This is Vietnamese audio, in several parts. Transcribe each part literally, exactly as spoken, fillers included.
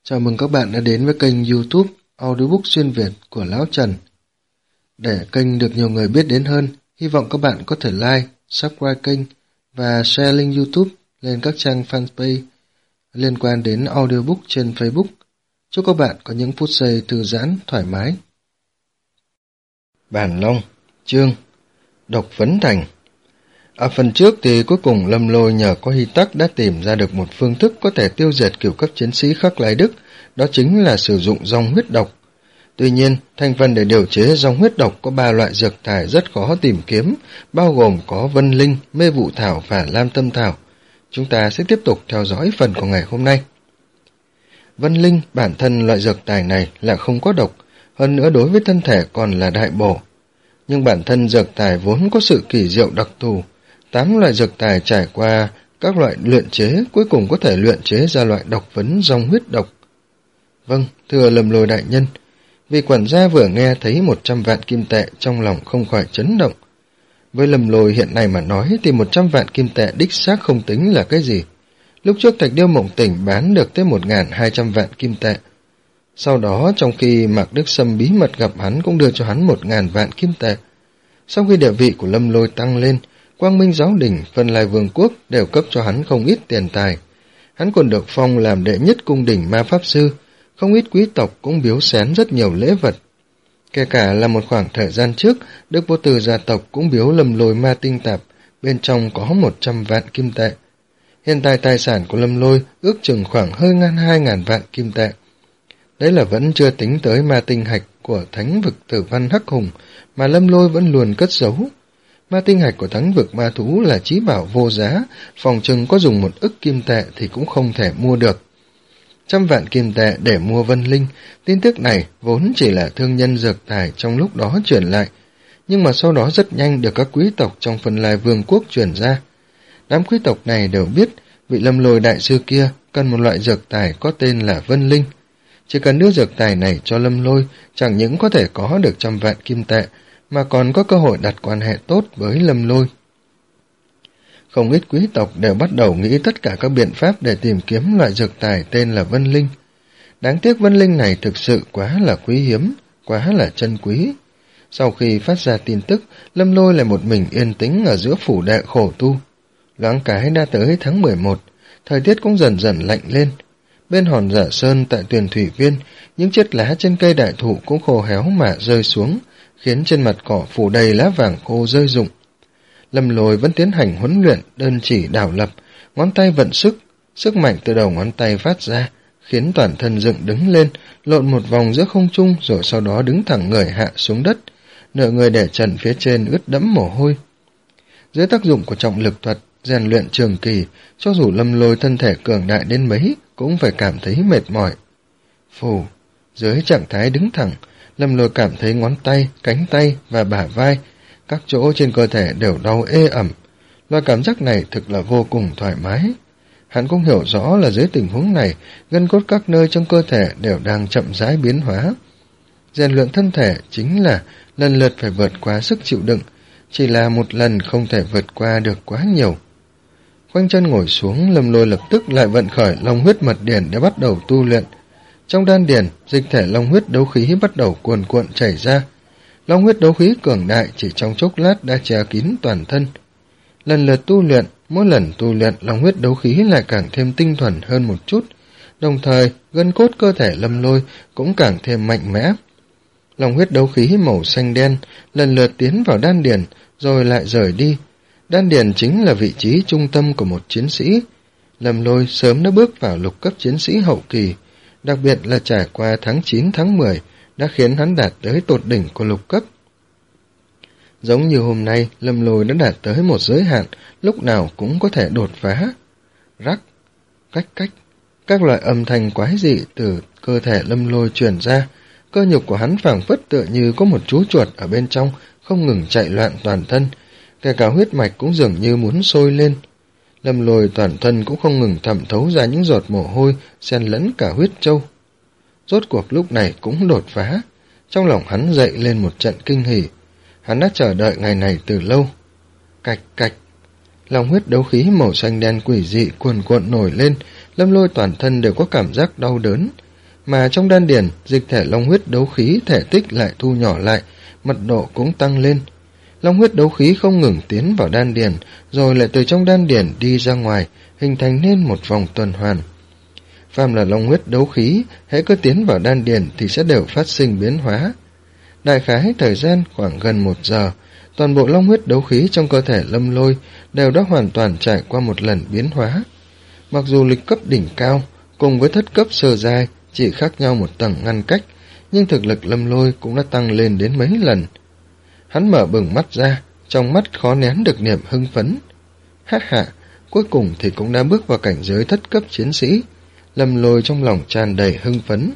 Chào mừng các bạn đã đến với kênh YouTube Audiobook xuyên Việt của Lão Trần. Để kênh được nhiều người biết đến hơn, hy vọng các bạn có thể like, subscribe kênh và share link YouTube lên các trang fanpage liên quan đến audiobook trên Facebook. Chúc các bạn có những phút giây thư giãn, thoải mái. Bản Long, chương Độc Vấn Thành. Ở phần trước thì cuối cùng Lâm Lôi nhờ có Hy Tắc đã tìm ra được một phương thức có thể tiêu diệt cửu cấp chiến sĩ Khắc Lai Đức, đó chính là sử dụng dòng huyết độc. Tuy nhiên, thành phần để điều chế dòng huyết độc có ba loại dược thải rất khó tìm kiếm, bao gồm có Vân Linh, Mê Vụ Thảo và Lam Tâm Thảo. Chúng ta sẽ tiếp tục theo dõi phần của ngày hôm nay. Vân Linh, bản thân loại dược thải này là không có độc, hơn nữa đối với thân thể còn là đại bổ. Nhưng bản thân dược thải vốn có sự kỳ diệu đặc thù. Tám loại dược thải trải qua các loại luyện chế cuối cùng có thể luyện chế ra loại độc vấn dòng huyết độc. Vâng, thưa Lâm Lôi đại nhân. Vị quản gia vừa nghe thấy một trăm vạn kim tệ trong lòng không khỏi chấn động. Với Lâm Lôi hiện nay mà nói thì một trăm vạn kim tệ đích xác không tính là cái gì. Lúc trước Thạch Điêu Mộng Tỉnh bán được tới một nghìn hai trăm vạn kim tệ. Sau đó trong khi Mạc Đức Sâm bí mật gặp hắn cũng đưa cho hắn một nghìn vạn kim tệ. Sau khi địa vị của Lâm Lôi tăng lên, Quang Minh Giáo Đình, Phân Lai Vương Quốc đều cấp cho hắn không ít tiền tài. Hắn còn được phong làm đệ nhất cung đình ma pháp sư, không ít quý tộc cũng biếu xén rất nhiều lễ vật. Kể cả là một khoảng thời gian trước, Đức Vô Từ gia tộc cũng biếu Lâm Lôi ma tinh tạp, bên trong có một trăm vạn kim tệ. Hiện tại tài sản của Lâm Lôi ước chừng khoảng hơi ngàn hai ngàn vạn kim tệ. Đấy là vẫn chưa tính tới ma tinh hạch của thánh vực Tử Văn Hắc Hùng mà Lâm Lôi vẫn luôn cất giấu. Ma tinh hạch của thánh vực ma thú là chí bảo vô giá, phòng chừng có dùng một ức kim tệ thì cũng không thể mua được. Trăm vạn kim tệ để mua Vân Linh, tin tức này vốn chỉ là thương nhân dược thải trong lúc đó truyền lại, nhưng mà sau đó rất nhanh được các quý tộc trong Phân Lai Vương Quốc truyền ra. Đám quý tộc này đều biết vị Lâm Lôi đại sư kia cần một loại dược thải có tên là Vân Linh. Chỉ cần đưa dược thải này cho Lâm Lôi, chẳng những có thể có được trăm vạn kim tệ, mà còn có cơ hội đặt quan hệ tốt với Lâm Lôi. Không ít quý tộc đều bắt đầu nghĩ tất cả các biện pháp để tìm kiếm loại dược thải tên là Vân Linh. Đáng tiếc Vân Linh này thực sự quá là quý hiếm, quá là chân quý. Sau khi phát ra tin tức, Lâm Lôi lại một mình yên tĩnh ở giữa phủ đệ khổ tu. Loáng cái đã tới tháng mười một, thời tiết cũng dần dần lạnh lên. Bên hòn Giả Sơn tại Tuyền Thủy Viên, những chiếc lá trên cây đại thụ cũng khô héo mà rơi xuống, khiến trên mặt cỏ phủ đầy lá vàng khô rơi rụng. Lâm Lôi vẫn tiến hành huấn luyện, đơn chỉ đảo lập, ngón tay vận sức, sức mạnh từ đầu ngón tay phát ra, khiến toàn thân dựng đứng lên, lộn một vòng giữa không trung rồi sau đó đứng thẳng người hạ xuống đất, nửa người để trần phía trên ướt đẫm mồ hôi. Dưới tác dụng của trọng lực thuật, rèn luyện trường kỳ, cho dù Lâm Lôi thân thể cường đại đến mấy, cũng phải cảm thấy mệt mỏi. Phù, dưới trạng thái đứng thẳng, Lâm Lôi cảm thấy ngón tay, cánh tay và bả vai, các chỗ trên cơ thể đều đau ê ẩm. Loại cảm giác này thực là vô cùng thoải mái. Hắn cũng hiểu rõ là dưới tình huống này, gân cốt các nơi trong cơ thể đều đang chậm rãi biến hóa. Rèn luyện thân thể chính là lần lượt phải vượt qua sức chịu đựng, chỉ là một lần không thể vượt qua được quá nhiều. Khoanh chân ngồi xuống, Lâm Lôi lập tức lại vận khởi Long Huyết Mật Điển để bắt đầu tu luyện. Trong đan điển, dịch thể long huyết đấu khí bắt đầu cuồn cuộn chảy ra. Long huyết đấu khí cường đại chỉ trong chốc lát đã che kín toàn thân. Lần lượt tu luyện, mỗi lần tu luyện long huyết đấu khí lại càng thêm tinh thuần hơn một chút, đồng thời gân cốt cơ thể Lâm Lôi cũng càng thêm mạnh mẽ. Long huyết đấu khí màu xanh đen lần lượt tiến vào đan điển rồi lại rời đi. Đan điển chính là vị trí trung tâm của một chiến sĩ. Lâm Lôi sớm đã bước vào lục cấp chiến sĩ hậu kỳ, đặc biệt là trải qua tháng chín tháng mười đã khiến hắn đạt tới tột đỉnh của lục cấp. Giống như hôm nay, Lâm Lôi đã đạt tới một giới hạn, lúc nào cũng có thể đột phá. Rắc, cách cách, các loại âm thanh quái dị từ cơ thể Lâm Lôi truyền ra, cơ nhục của hắn phảng phất tựa như có một chú chuột ở bên trong, không ngừng chạy loạn toàn thân, kể cả huyết mạch cũng dường như muốn sôi lên. Lâm Lôi toàn thân cũng không ngừng thẩm thấu ra những giọt mồ hôi, xen lẫn cả huyết châu. Rốt cuộc lúc này cũng đột phá, trong lòng hắn dậy lên một trận kinh hỉ. Hắn đã chờ đợi ngày này từ lâu. Cạch cạch, lòng huyết đấu khí màu xanh đen quỷ dị cuồn cuộn nổi lên, Lâm Lôi toàn thân đều có cảm giác đau đớn. mà trong đan điền, dịch thể long huyết đấu khí thể tích lại thu nhỏ lại, mật độ cũng tăng lên. Long huyết đấu khí không ngừng tiến vào đan điền, rồi lại từ trong đan điền đi ra ngoài, hình thành nên một vòng tuần hoàn. Phàm là long huyết đấu khí, hễ cứ tiến vào đan điền thì sẽ đều phát sinh biến hóa. Đại khái thời gian khoảng gần một giờ, toàn bộ long huyết đấu khí trong cơ thể Lâm Lôi đều đã hoàn toàn trải qua một lần biến hóa. Mặc dù lịch cấp đỉnh cao cùng với thất cấp sơ giai chỉ khác nhau một tầng ngăn cách, nhưng thực lực Lâm Lôi cũng đã tăng lên đến mấy lần. Hắn mở bừng mắt ra, trong mắt khó nén được niềm hưng phấn. Hát hạ, cuối cùng thì cũng đã bước vào cảnh giới thất cấp chiến sĩ. Lâm Lôi trong lòng tràn đầy hưng phấn.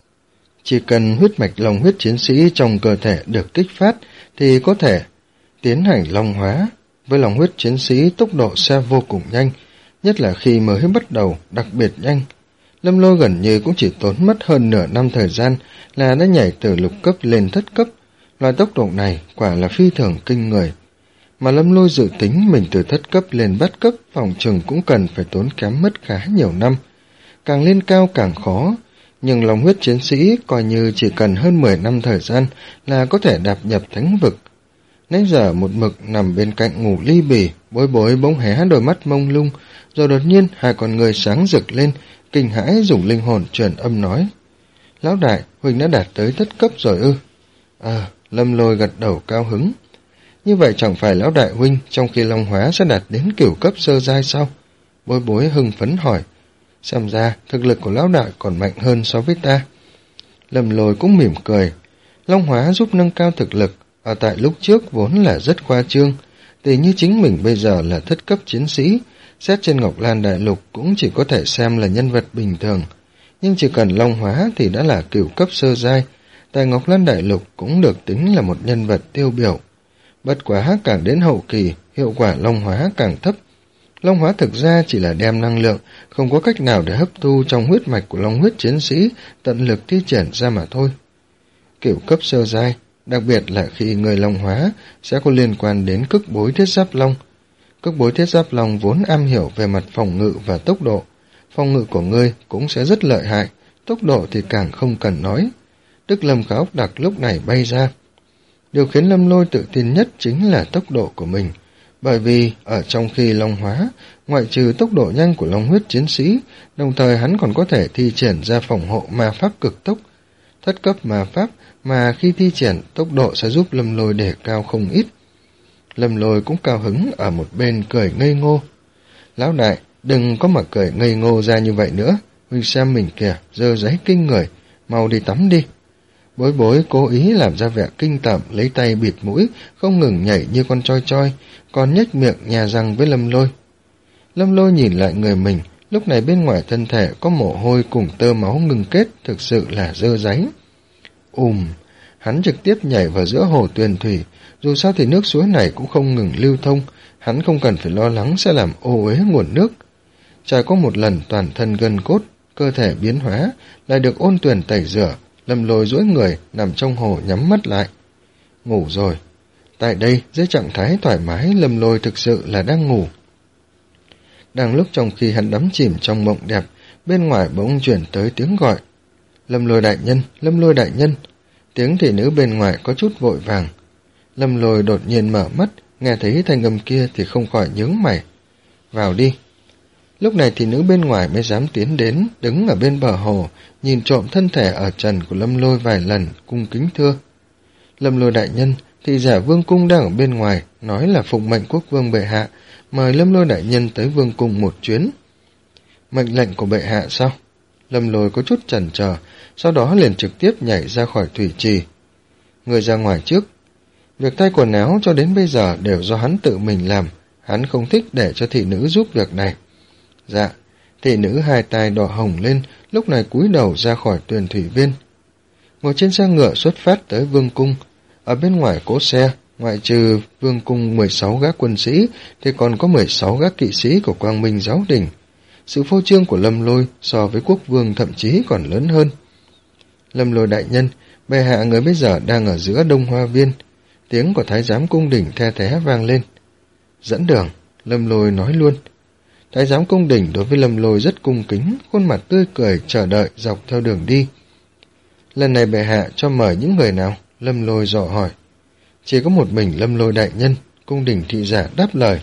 Chỉ cần huyết mạch long huyết chiến sĩ trong cơ thể được kích phát thì có thể tiến hành long hóa. Với long huyết chiến sĩ tốc độ sẽ vô cùng nhanh, nhất là khi mới bắt đầu đặc biệt nhanh. Lâm Lôi gần như cũng chỉ tốn mất hơn nửa năm thời gian là đã nhảy từ lục cấp lên thất cấp. Loại tốc độ này quả là phi thường kinh người. Mà Lâm Lôi dự tính mình từ thất cấp lên bát cấp phòng chừng cũng cần phải tốn kém mất khá nhiều năm. Càng lên cao càng khó, nhưng long huyết chiến sĩ coi như chỉ cần hơn mười năm thời gian là có thể đạp nhập thánh vực. Nãy giờ một mực nằm bên cạnh ngủ ly bì, Bối Bối bỗng hé đôi mắt mông lung, rồi đột nhiên hai con người sáng rực lên, kinh hãi dùng linh hồn truyền âm nói: Lão đại, huynh đã đạt tới thất cấp rồi ư? À, Lâm Lôi gật đầu cao hứng. Như vậy chẳng phải lão đại huynh trong khi long hóa sẽ đạt đến cửu cấp sơ giai sao? Bối Bối hưng phấn hỏi. Xem ra thực lực của lão đại còn mạnh hơn so với ta. Lâm Lôi cũng mỉm cười. Long hóa giúp nâng cao thực lực, ở tại lúc trước vốn là rất khoa trương. Tỷ như chính mình bây giờ là thất cấp chiến sĩ, xét trên Ngọc Lan Đại Lục cũng chỉ có thể xem là nhân vật bình thường. Nhưng chỉ cần long hóa thì đã là cửu cấp sơ giai, tại Ngọc Lan Đại Lục cũng được tính là một nhân vật tiêu biểu. Bất quá càng đến hậu kỳ, hiệu quả long hóa càng thấp. Long hóa thực ra chỉ là đem năng lượng, không có cách nào để hấp thu trong huyết mạch của long huyết chiến sĩ, tận lực thi triển ra mà thôi. Cửu cấp sơ giai, đặc biệt là khi người long hóa, sẽ có liên quan đến cức bối thiết giáp long. Cức bối thiết giáp long vốn am hiểu về mặt phòng ngự và tốc độ. Phòng ngự của ngươi cũng sẽ rất lợi hại, tốc độ thì càng không cần nói. Đức Lâm Khả Ốc Đặc lúc này bay ra. Điều khiến Lâm Lôi tự tin nhất chính là tốc độ của mình. Bởi vì ở trong khi long hóa, ngoại trừ tốc độ nhanh của long huyết chiến sĩ, đồng thời hắn còn có thể thi triển ra phòng hộ ma pháp cực tốc. Thất cấp ma pháp mà khi thi triển tốc độ sẽ giúp Lâm Lôi đề cao không ít. Lâm Lôi cũng cao hứng ở một bên cười ngây ngô. Lão đại, đừng có mà cười ngây ngô ra như vậy nữa. Huynh xem mình kìa, dơ giấy kinh người, mau đi tắm đi. Bối Bối cố ý làm ra vẻ kinh tởm, lấy tay bịt mũi, không ngừng nhảy như con choi choi, còn nhếch miệng nhà răng với Lâm Lôi. Lâm Lôi nhìn lại người mình, lúc này bên ngoài thân thể có mồ hôi cùng tơ máu ngừng kết, thực sự là dơ giấy. Ùm, hắn trực tiếp nhảy vào giữa hồ tuyền thủy, dù sao thì nước suối này cũng không ngừng lưu thông, hắn không cần phải lo lắng sẽ làm ô uế nguồn nước. Trải qua một lần toàn thân gân cốt, cơ thể biến hóa, lại được ôn tuyền tẩy rửa, Lâm Lôi duỗi người nằm trong hồ nhắm mắt lại. Ngủ rồi. Tại đây, dưới trạng thái thoải mái, Lâm Lôi thực sự là đang ngủ. Đang lúc trong khi hắn đắm chìm trong mộng đẹp, bên ngoài bỗng chuyển tới tiếng gọi. Lâm Lôi đại nhân, Lâm Lôi đại nhân. Tiếng thị nữ bên ngoài có chút vội vàng. Lâm Lôi đột nhiên mở mắt, nghe thấy thanh âm kia thì không khỏi nhướng mày. Vào đi. Lúc này thì nữ bên ngoài mới dám tiến đến, đứng ở bên bờ hồ, nhìn trộm thân thể ở trần của Lâm Lôi vài lần, cung kính thưa. Lâm Lôi đại nhân, thị giả vương cung đang ở bên ngoài, nói là phụng mệnh quốc vương bệ hạ, mời Lâm Lôi đại nhân tới vương cung một chuyến. Mệnh lệnh của bệ hạ sao? Lâm Lôi có chút chần chờ, sau đó liền trực tiếp nhảy ra khỏi thủy trì. Người ra ngoài trước. Việc thay quần áo cho đến bây giờ đều do hắn tự mình làm, hắn không thích để cho thị nữ giúp việc này. Dạ, thị nữ hai tay đỏ hồng lên, lúc này cúi đầu ra khỏi tuyền thủy viên. Ngồi trên xe ngựa xuất phát tới vương cung. Ở bên ngoài cỗ xe, ngoại trừ vương cung mười sáu gác quân sĩ, thì còn có mười sáu gác kỵ sĩ của Quang Minh giáo đình. Sự phô trương của Lâm Lôi so với quốc vương thậm chí còn lớn hơn. Lâm Lôi đại nhân, bệ hạ người bây giờ đang ở giữa Đông Hoa Viên. Tiếng của thái giám cung đình the thé vang lên. Dẫn đường, Lâm Lôi nói luôn. Thái giám cung đình đối với Lâm Lôi rất cung kính, khuôn mặt tươi cười chờ đợi dọc theo đường đi. Lần này bệ hạ cho mời những người nào? Lâm Lôi dò hỏi. Chỉ có một mình Lâm Lôi đại nhân, cung đình thị giả đáp lời.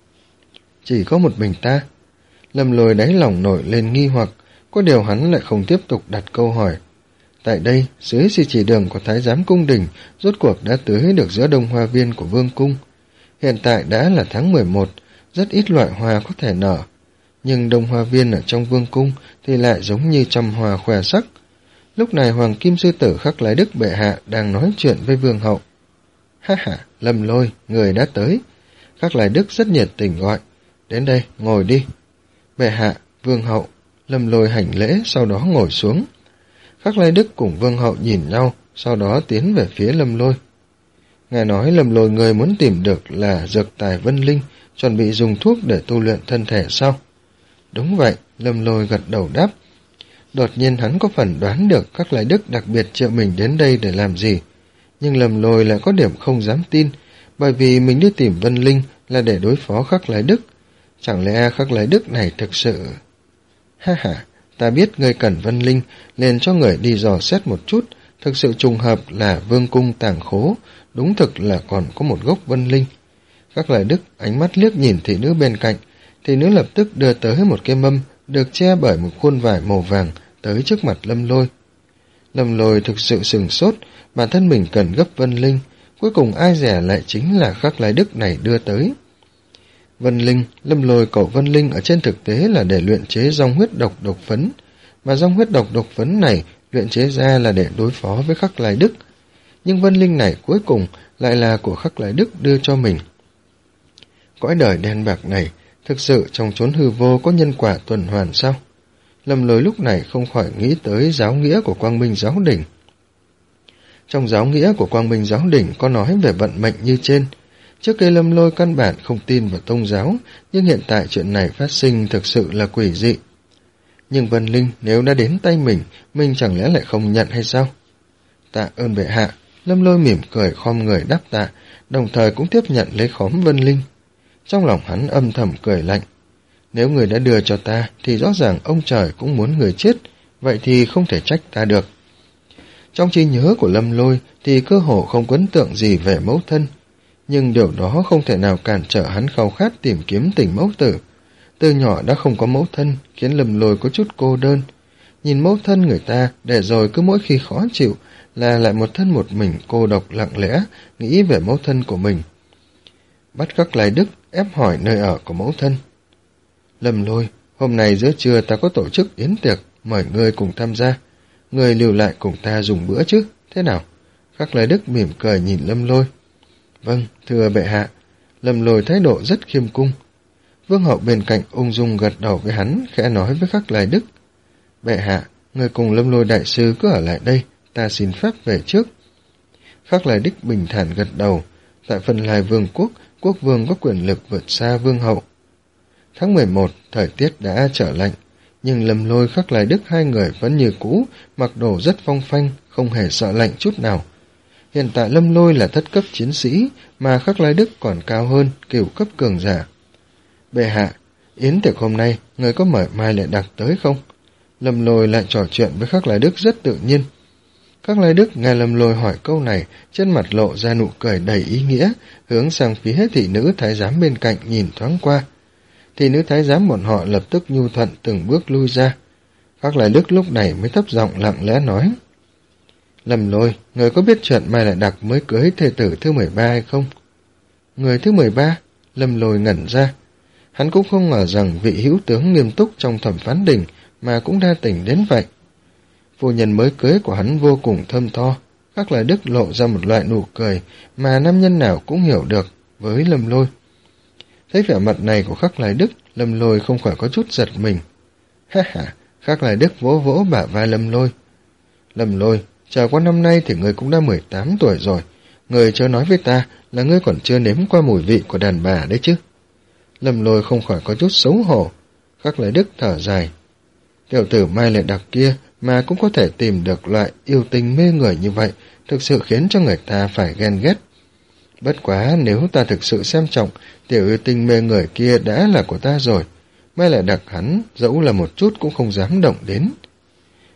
Chỉ có một mình ta. Lâm Lôi đáy lòng nổi lên nghi hoặc, có điều hắn lại không tiếp tục đặt câu hỏi. Tại đây, dưới sự chỉ đường của thái giám cung đình, rốt cuộc đã tới được giữa đông hoa viên của vương cung. Hiện tại đã là tháng mười một, rất ít loại hoa có thể nở. Nhưng đông hoa viên ở trong vương cung thì lại giống như trăm hoa khoe sắc. Lúc này Hoàng Kim Sư Tử Khắc Lái Đức bệ hạ đang nói chuyện với vương hậu. Ha ha, Lâm Lôi, người đã tới. Khắc Lái Đức rất nhiệt tình gọi. Đến đây, ngồi đi. Bệ hạ, vương hậu. Lâm Lôi hành lễ, sau đó ngồi xuống. Khắc Lái Đức cùng vương hậu nhìn nhau, sau đó tiến về phía Lâm Lôi. Ngài nói Lâm Lôi người muốn tìm được là dược tài vân linh, chuẩn bị dùng thuốc để tu luyện thân thể sao? Đúng vậy, Lâm Lôi gật đầu đáp. Đột nhiên hắn có phần đoán được Khắc Lái Đức đặc biệt triệu mình đến đây để làm gì. Nhưng Lâm Lôi lại có điểm không dám tin, bởi vì mình đi tìm Vân Linh là để đối phó Khắc Lái Đức. Chẳng lẽ Khắc Lái Đức này thực sự... Ha ha, ta biết ngươi cần Vân Linh, liền cho người đi dò xét một chút, thực sự trùng hợp là vương cung tàng khố, đúng thực là còn có một gốc Vân Linh. Khắc Lái Đức ánh mắt liếc nhìn thị nữ bên cạnh, thị nữ lập tức đưa tới một cái mâm được che bởi một khuôn vải màu vàng tới trước mặt Lâm Lôi. Lâm Lôi thực sự sừng sốt, bản thân mình cần gấp Vân Linh, cuối cùng ai dè lại chính là Khắc Lái Đức này đưa tới. Vân Linh, Lâm Lôi cầu Vân Linh ở trên thực tế là để luyện chế dòng huyết độc độc phấn, mà dòng huyết độc độc phấn này luyện chế ra là để đối phó với Khắc Lái Đức. Nhưng Vân Linh này cuối cùng lại là của Khắc Lái Đức đưa cho mình. Cõi đời đen bạc này, thực sự trong chốn hư vô có nhân quả tuần hoàn sao? Lâm Lôi lúc này không khỏi nghĩ tới giáo nghĩa của Quang Minh Giáo Đình. Trong giáo nghĩa của Quang Minh Giáo Đình có nói về vận mệnh như trên. Trước đây Lâm Lôi căn bản không tin vào tôn giáo, nhưng hiện tại chuyện này phát sinh thực sự là quỷ dị. Nhưng Vân Linh nếu đã đến tay mình, mình chẳng lẽ lại không nhận hay sao? Tạ ơn bệ hạ. Lâm Lôi mỉm cười khom người đáp tạ, đồng thời cũng tiếp nhận lấy khóm Vân Linh. Trong lòng hắn âm thầm cười lạnh. Nếu người đã đưa cho ta, thì rõ ràng ông trời cũng muốn người chết, vậy thì không thể trách ta được. Trong trí nhớ của Lâm Lôi thì cơ hồ không có ấn tượng gì về mẫu thân, nhưng điều đó không thể nào cản trở hắn khao khát tìm kiếm tình mẫu tử. Từ nhỏ đã không có mẫu thân, khiến Lâm Lôi có chút cô đơn. Nhìn mẫu thân người ta, để rồi cứ mỗi khi khó chịu là lại một thân một mình cô độc lặng lẽ, nghĩ về mẫu thân của mình. Bắt Khắc Lái Đức ép hỏi nơi ở của mẫu thân. Lâm Lôi, hôm nay giữa trưa ta có tổ chức yến tiệc, mời ngươi cùng tham gia. Ngươi lưu lại cùng ta dùng bữa chứ, thế nào? Khắc Lái Đức mỉm cười nhìn Lâm Lôi. Vâng, thưa bệ hạ. Lâm Lôi thái độ rất khiêm cung. Vương hậu bên cạnh ung dung gật đầu với hắn, khẽ nói với Khắc Lái Đức. Bệ hạ, người cùng Lâm Lôi đại sư cứ ở lại đây, ta xin phép về trước. Khắc Lái Đức bình thản gật đầu. Tại Phần Lai Vương quốc, quốc vương có quyền lực vượt xa vương hậu. Tháng mười một, thời tiết đã trở lạnh, nhưng Lâm Lôi Khắc Lái Đức hai người vẫn như cũ, mặc đồ rất phong phanh, không hề sợ lạnh chút nào. Hiện tại Lâm Lôi là thất cấp chiến sĩ, mà Khắc Lái Đức còn cao hơn, cửu cấp cường giả. Bệ hạ, yến tiệc hôm nay, người có mời Mai Lệ Đặc tới không? Lâm Lôi lại trò chuyện với Khắc Lái Đức rất tự nhiên. Khắc Lái Đức nghe Lâm Lôi hỏi câu này, trên mặt lộ ra nụ cười đầy ý nghĩa, hướng sang phía thị nữ thái giám bên cạnh nhìn thoáng qua. Thị nữ thái giám bọn họ lập tức nhu thuận từng bước lui ra. Khắc Lái Đức lúc này mới thấp giọng lặng lẽ nói. Lâm Lôi, người có biết chuyện Mai Lệ Đặc mới cưới thê tử thứ mười ba hay không? Người thứ mười ba? Lâm Lôi ngẩn ra. Hắn cũng không ngờ rằng vị hữu tướng nghiêm túc trong thẩm phán đình mà cũng đa tình đến vậy. Phu nhân mới cưới của hắn vô cùng thơm tho. Khắc Lái Đức lộ ra một loại nụ cười mà nam nhân nào cũng hiểu được với Lâm Lôi. Thấy vẻ mặt này của Khắc Lái Đức, Lâm Lôi không khỏi có chút giật mình. Ha ha, Khắc Lái Đức vỗ vỗ bả vai Lâm Lôi. Lâm Lôi, chờ qua năm nay thì ngươi cũng đã mười tám tuổi rồi. Ngươi chớ nói với ta là ngươi còn chưa nếm qua mùi vị của đàn bà đấy chứ. Lâm Lôi không khỏi có chút xấu hổ. Khắc Lái Đức thở dài. Tiểu tử Mai Lệ Đặc kia mà cũng có thể tìm được loại yêu tình mê người như vậy, thực sự khiến cho người ta phải ghen ghét. Bất quá nếu ta thực sự xem trọng, tiểu yêu tình mê người kia đã là của ta rồi. Mai Lệ Đặc hắn dẫu là một chút cũng không dám động đến.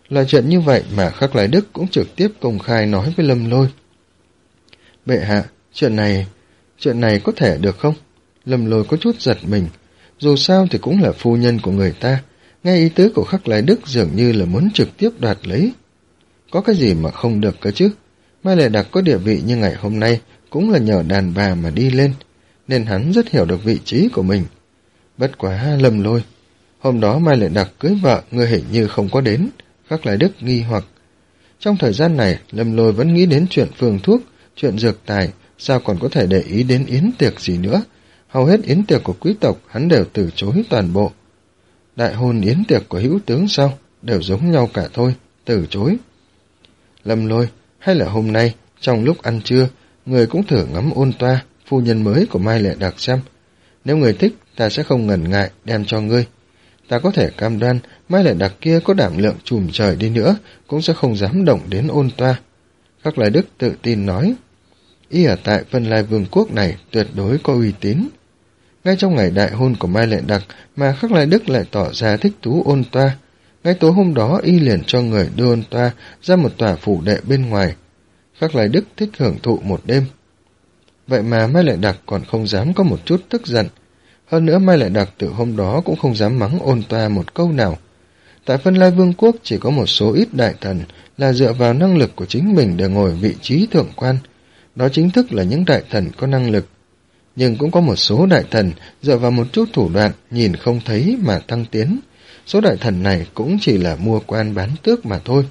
Loại chuyện như vậy mà Khắc Lai Đức cũng trực tiếp công khai nói với Lâm Lôi. Bệ hạ, chuyện này, chuyện này có thể được không? Lâm Lôi có chút giật mình, dù sao thì cũng là phu nhân của người ta, nghe ý tứ của Khắc Lai Đức dường như là muốn trực tiếp đoạt lấy. Có cái gì mà không được cơ chứ? Mai Lệ Đặc có địa vị như ngày hôm nay cũng là nhờ đàn bà mà đi lên, nên hắn rất hiểu được vị trí của mình. Bất quá Lâm Lôi, hôm đó Mai Lệ Đặc cưới vợ, ngươi hình như không có đến. Khắc Lai Đức nghi hoặc. Trong thời gian này, Lâm Lôi vẫn nghĩ đến chuyện phương thuốc, chuyện dược tài, sao còn có thể để ý đến yến tiệc gì nữa. Hầu hết yến tiệc của quý tộc hắn đều từ chối toàn bộ. Đại hôn yến tiệc của hữu tướng sao? Đều giống nhau cả thôi, từ chối. Lâm Lôi, hay là hôm nay, trong lúc ăn trưa, người cũng thử ngắm Ôn Toa, phu nhân mới của Mai Lệ Đặc xem. Nếu người thích, ta sẽ không ngần ngại đem cho ngươi. Ta có thể cam đoan Mai Lệ Đặc kia có đảm lượng trùm trời đi nữa cũng sẽ không dám động đến Ôn Toa. Khắc Lai Đức tự tin nói, y ở tại Vân Lai Vương quốc này tuyệt đối có uy tín. Ngay trong ngày đại hôn của Mai Lệ Đặc mà Khắc Lai Đức lại tỏ ra thích thú Ôn Toa. Ngay tối hôm đó y liền cho người đưa Ôn Toa ra một tòa phủ đệ bên ngoài. Khắc Lai Đức thích hưởng thụ một đêm. Vậy mà Mai Lệ Đặc còn không dám có một chút tức giận. Hơn nữa Mai Lệ Đặc từ hôm đó cũng không dám mắng Ôn Toa một câu nào. Tại Vân Lai Vương quốc chỉ có một số ít đại thần là dựa vào năng lực của chính mình để ngồi vị trí thượng quan. Đó chính thức là những đại thần có năng lực. Nhưng cũng có một số đại thần dựa vào một chút thủ đoạn nhìn không thấy mà tăng tiến. Số đại thần này cũng chỉ là mua quan bán tước mà thôi.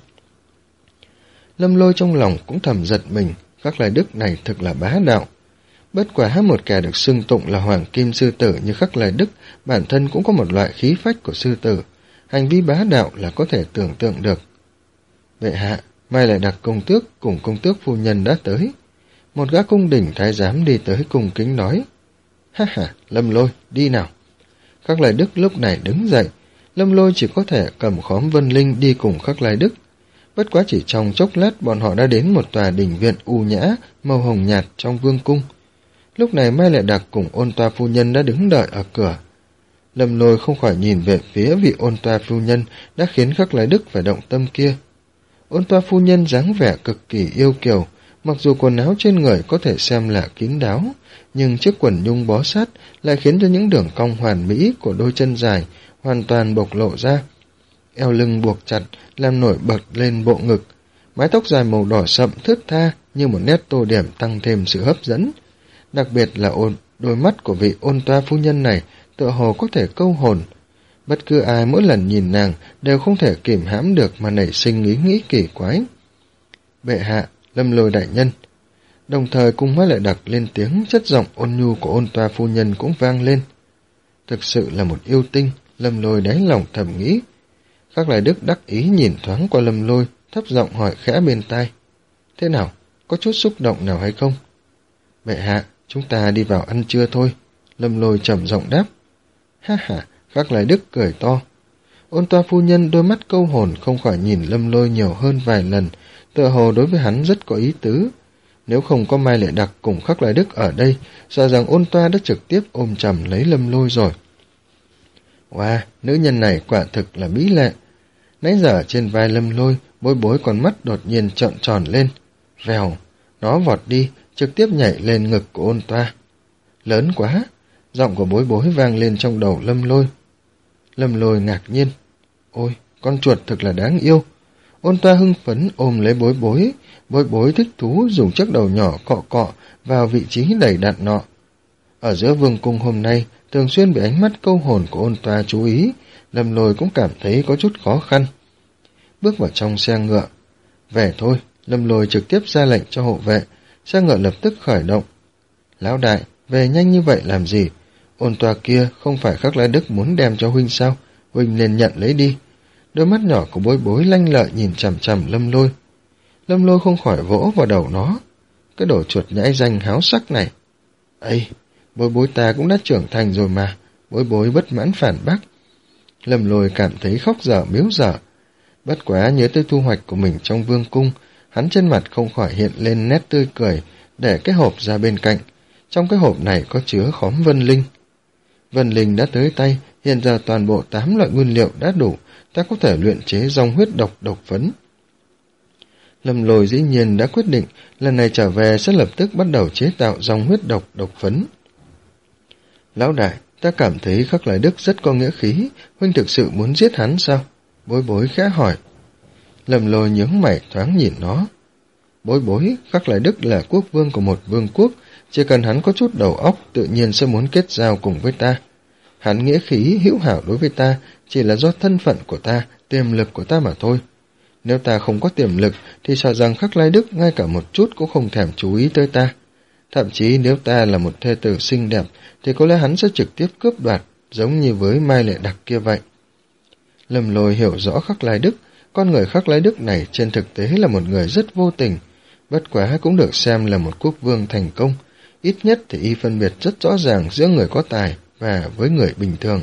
Lâm Lôi trong lòng cũng thầm giật mình, Khắc Lai Đức này thực là bá đạo. Bất quả một kẻ được xưng tụng là Hoàng Kim Sư Tử như Khắc Lai Đức, bản thân cũng có một loại khí phách của sư tử. Hành vi bá đạo là có thể tưởng tượng được. Bệ hạ, Mai Lệ Đặc công tước cùng công tước phu nhân đã tới. Một gã cung đình thái giám đi tới cung kính nói. Ha ha, Lâm Lôi, đi nào. Khắc Lai Đức lúc này đứng dậy, Lâm Lôi chỉ có thể cầm khóm Vân Linh đi cùng Khắc Lai Đức. Bất quá chỉ trong chốc lát bọn họ đã đến một tòa đình viện u nhã, màu hồng nhạt trong vương cung. Lúc này Mai Lệ Đặc cùng Ôn Toa phu nhân đã đứng đợi ở cửa. Lâm Lôi không khỏi nhìn về phía vị Ôn Toa phu nhân đã khiến Khắc Lai Đức phải động tâm kia. Ôn Toa phu nhân dáng vẻ cực kỳ yêu kiều, mặc dù quần áo trên người có thể xem là kín đáo, nhưng chiếc quần nhung bó sát lại khiến cho những đường cong hoàn mỹ của đôi chân dài hoàn toàn bộc lộ ra. Eo lưng buộc chặt làm nổi bật lên bộ ngực, mái tóc dài màu đỏ sậm thướt tha như một nét tô điểm tăng thêm sự hấp dẫn. Đặc biệt là ôn, đôi mắt của vị Ôn Toa phu nhân này tựa hồ có thể câu hồn. Bất cứ ai mỗi lần nhìn nàng đều không thể kìm hãm được mà nảy sinh ý nghĩ kỳ quái. Bệ hạ, Lâm Lôi đại nhân. Đồng thời cùng Mai Lệ Đặc lên tiếng, chất giọng ôn nhu của Ôn Toa phu nhân cũng vang lên. Thực sự là một yêu tinh, Lâm Lôi đáy lòng thầm nghĩ. Khắc Lai Đức đắc ý nhìn thoáng qua Lâm Lôi, thấp giọng hỏi khẽ bên tai. Thế nào, có chút xúc động nào hay không? Bệ hạ, chúng ta đi vào ăn trưa thôi. Lâm Lôi trầm giọng đáp. Ha ha, Khắc Lai Đức cười to. Ôn Toa phu nhân đôi mắt câu hồn không khỏi nhìn Lâm Lôi nhiều hơn vài lần, tựa hồ đối với hắn rất có ý tứ. Nếu không có Mai Lệ Đặc cùng Khắc Lai Đức ở đây, sợ rằng Ôn Toa đã trực tiếp ôm chầm lấy Lâm Lôi rồi. Wow, nữ nhân này quả thực là mỹ lệ. Nãy giờ trên vai Lâm Lôi, Bối Bối con mắt đột nhiên trợn tròn lên. Vèo, nó vọt đi, trực tiếp nhảy lên ngực của Ôn Toa. Lớn quá, giọng của Bối Bối vang lên trong đầu Lâm Lôi. Lâm Lôi ngạc nhiên. Ôi, con chuột thực là đáng yêu. Ôn Toa hưng phấn ôm lấy Bối Bối, Bối Bối thích thú dùng chiếc đầu nhỏ cọ cọ vào vị trí đầy đặn nọ. Ở giữa vương cung hôm nay, thường xuyên bị ánh mắt câu hồn của Ôn Toa chú ý, Lâm Lôi cũng cảm thấy có chút khó khăn. Bước vào trong xe ngựa. Về thôi, Lâm Lôi trực tiếp ra lệnh cho hộ vệ, xe ngựa lập tức khởi động. Lão đại, về nhanh như vậy làm gì? Ôn Toa kia không phải Khắc Lai Đức muốn đem cho huynh sao? Huynh nên nhận lấy đi. Đôi mắt nhỏ của Bối Bối lanh lợi nhìn chằm chằm Lâm Lôi. Lâm Lôi không khỏi vỗ vào đầu nó. Cái đồ chuột nhãi danh háo sắc này. Ây, Bối Bối ta cũng đã trưởng thành rồi mà. Bối Bối bất mãn phản bác. Lâm Lôi cảm thấy khóc dở miếu dở. Bất quá nhớ tới thu hoạch của mình trong vương cung, hắn trên mặt không khỏi hiện lên nét tươi cười, để cái hộp ra bên cạnh. Trong cái hộp này có chứa khóm Vân Linh. Vân Linh đã tới tay, Hiện giờ toàn bộ tám loại nguyên liệu đã đủ, ta có thể luyện chế rong huyết độc độc phấn. Lâm Lôi dĩ nhiên đã quyết định, lần này trở về sẽ lập tức bắt đầu chế tạo rong huyết độc độc phấn. Lão đại, ta cảm thấy Khắc Lai Đức rất có nghĩa khí, huynh thực sự muốn giết hắn sao? Bối bối khẽ hỏi. Lâm Lôi nhướng mày thoáng nhìn nó. Bối bối, Khắc Lai Đức là quốc vương của một vương quốc, chỉ cần hắn có chút đầu óc tự nhiên sẽ muốn kết giao cùng với ta. Hắn nghĩa khí hữu hảo đối với ta chỉ là do thân phận của ta, tiềm lực của ta mà thôi. Nếu ta không có tiềm lực thì sợ rằng Khắc Lai Đức ngay cả một chút cũng không thèm chú ý tới ta. Thậm chí nếu ta là một thê tử xinh đẹp thì có lẽ hắn sẽ trực tiếp cướp đoạt, giống như với Mai Lệ Đặc kia vậy. Lâm Lôi hiểu rõ Khắc Lai Đức, con người Khắc Lai Đức này trên thực tế là một người rất vô tình, bất quá cũng được xem là một quốc vương thành công, ít nhất thì y phân biệt rất rõ ràng giữa người có tài và với người bình thường.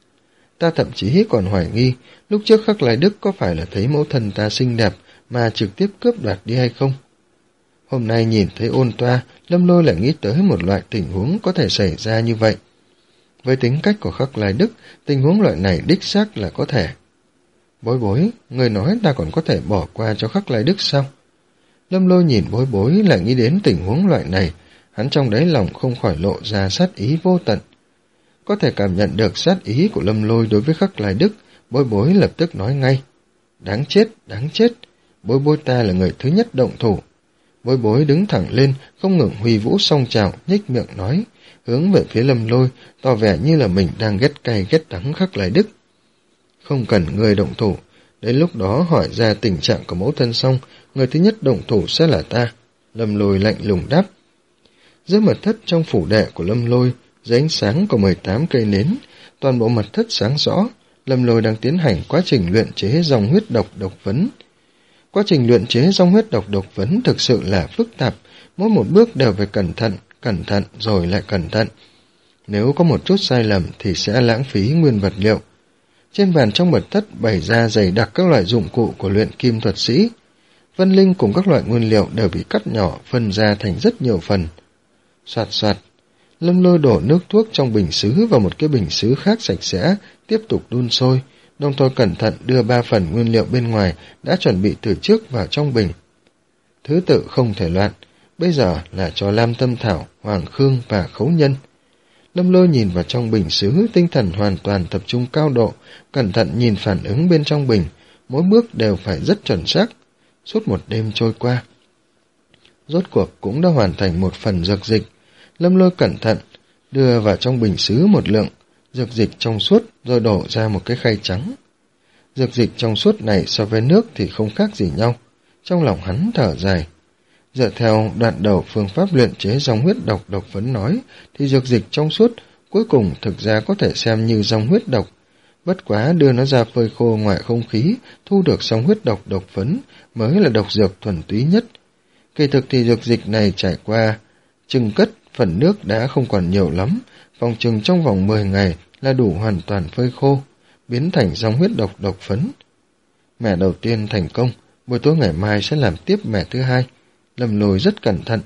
Ta thậm chí còn hoài nghi, lúc trước Khắc Lai Đức có phải là thấy mẫu thân ta xinh đẹp mà trực tiếp cướp đoạt đi hay không? Hôm nay nhìn thấy Ôn Toa, Lâm Lôi lại nghĩ tới một loại tình huống có thể xảy ra như vậy. Với tính cách của Khắc Lai Đức, tình huống loại này đích xác là có thể. Bối bối, người nói ta còn có thể bỏ qua cho Khắc Lai Đức sao? Lâm Lôi nhìn bối bối lại nghĩ đến tình huống loại này, hắn trong đáy lòng không khỏi lộ ra sát ý vô tận. Có thể cảm nhận được sát ý của Lâm Lôi đối với Khắc Lai Đức, bối bối lập tức nói ngay. Đáng chết, đáng chết, bối bối ta là người thứ nhất động thủ. Bối bối đứng thẳng lên, không ngừng huy vũ song trào, nhếch miệng nói, hướng về phía Lâm Lôi, tỏ vẻ như là mình đang ghét cay ghét đắng Khắc Lai Đức. Không cần người động thủ, đến lúc đó hỏi ra tình trạng của mẫu thân xong, người thứ nhất động thủ sẽ là ta. Lâm Lôi lạnh lùng đáp. Giữa mật thất trong phủ đệ của Lâm Lôi, dưới ánh sáng của mười tám cây nến, toàn bộ mật thất sáng rõ, Lâm Lôi đang tiến hành quá trình luyện chế rong huyết độc độc phấn. Quá trình luyện chế rong huyết độc độc phấn thực sự là phức tạp, mỗi một bước đều phải cẩn thận, cẩn thận rồi lại cẩn thận. Nếu có một chút sai lầm thì sẽ lãng phí nguyên vật liệu. Trên bàn trong mật thất bày ra dày đặc các loại dụng cụ của luyện kim thuật sĩ. Vân linh cùng các loại nguyên liệu đều bị cắt nhỏ, phân ra thành rất nhiều phần. Soạt soạt, Lâm Lôi đổ nước thuốc trong bình sứ vào một cái bình sứ khác sạch sẽ, tiếp tục đun sôi, đồng thời cẩn thận đưa ba phần nguyên liệu bên ngoài đã chuẩn bị từ trước vào trong bình. Thứ tự không thể loạn, bây giờ là cho Lam Tâm Thảo, Hoàng Khương và Khấu Nhân. Lâm Lôi nhìn vào trong bình sứ, tinh thần hoàn toàn tập trung cao độ, cẩn thận nhìn phản ứng bên trong bình, mỗi bước đều phải rất chuẩn xác. Suốt một đêm trôi qua, rốt cuộc cũng đã hoàn thành một phần dược dịch. Lâm Lôi cẩn thận đưa vào trong bình sứ một lượng dược dịch trong suốt, rồi đổ ra một cái khay trắng. Dược dịch trong suốt này so với nước thì không khác gì nhau. Trong lòng hắn thở dài. Dựa theo đoạn đầu phương pháp luyện chế rong huyết độc độc phấn nói, thì dược dịch trong suốt cuối cùng thực ra có thể xem như rong huyết độc. Bất quá đưa nó ra phơi khô ngoài không khí, thu được rong huyết độc độc phấn mới là độc dược thuần túy nhất. Kỳ thực thì dược dịch này trải qua chưng cất, phần nước đã không còn nhiều lắm, phòng chừng trong vòng mười ngày là đủ hoàn toàn phơi khô, biến thành rong huyết độc độc phấn. Mẻ đầu tiên thành công, buổi tối ngày mai sẽ làm tiếp mẻ thứ hai. Lâm Lôi rất cẩn thận.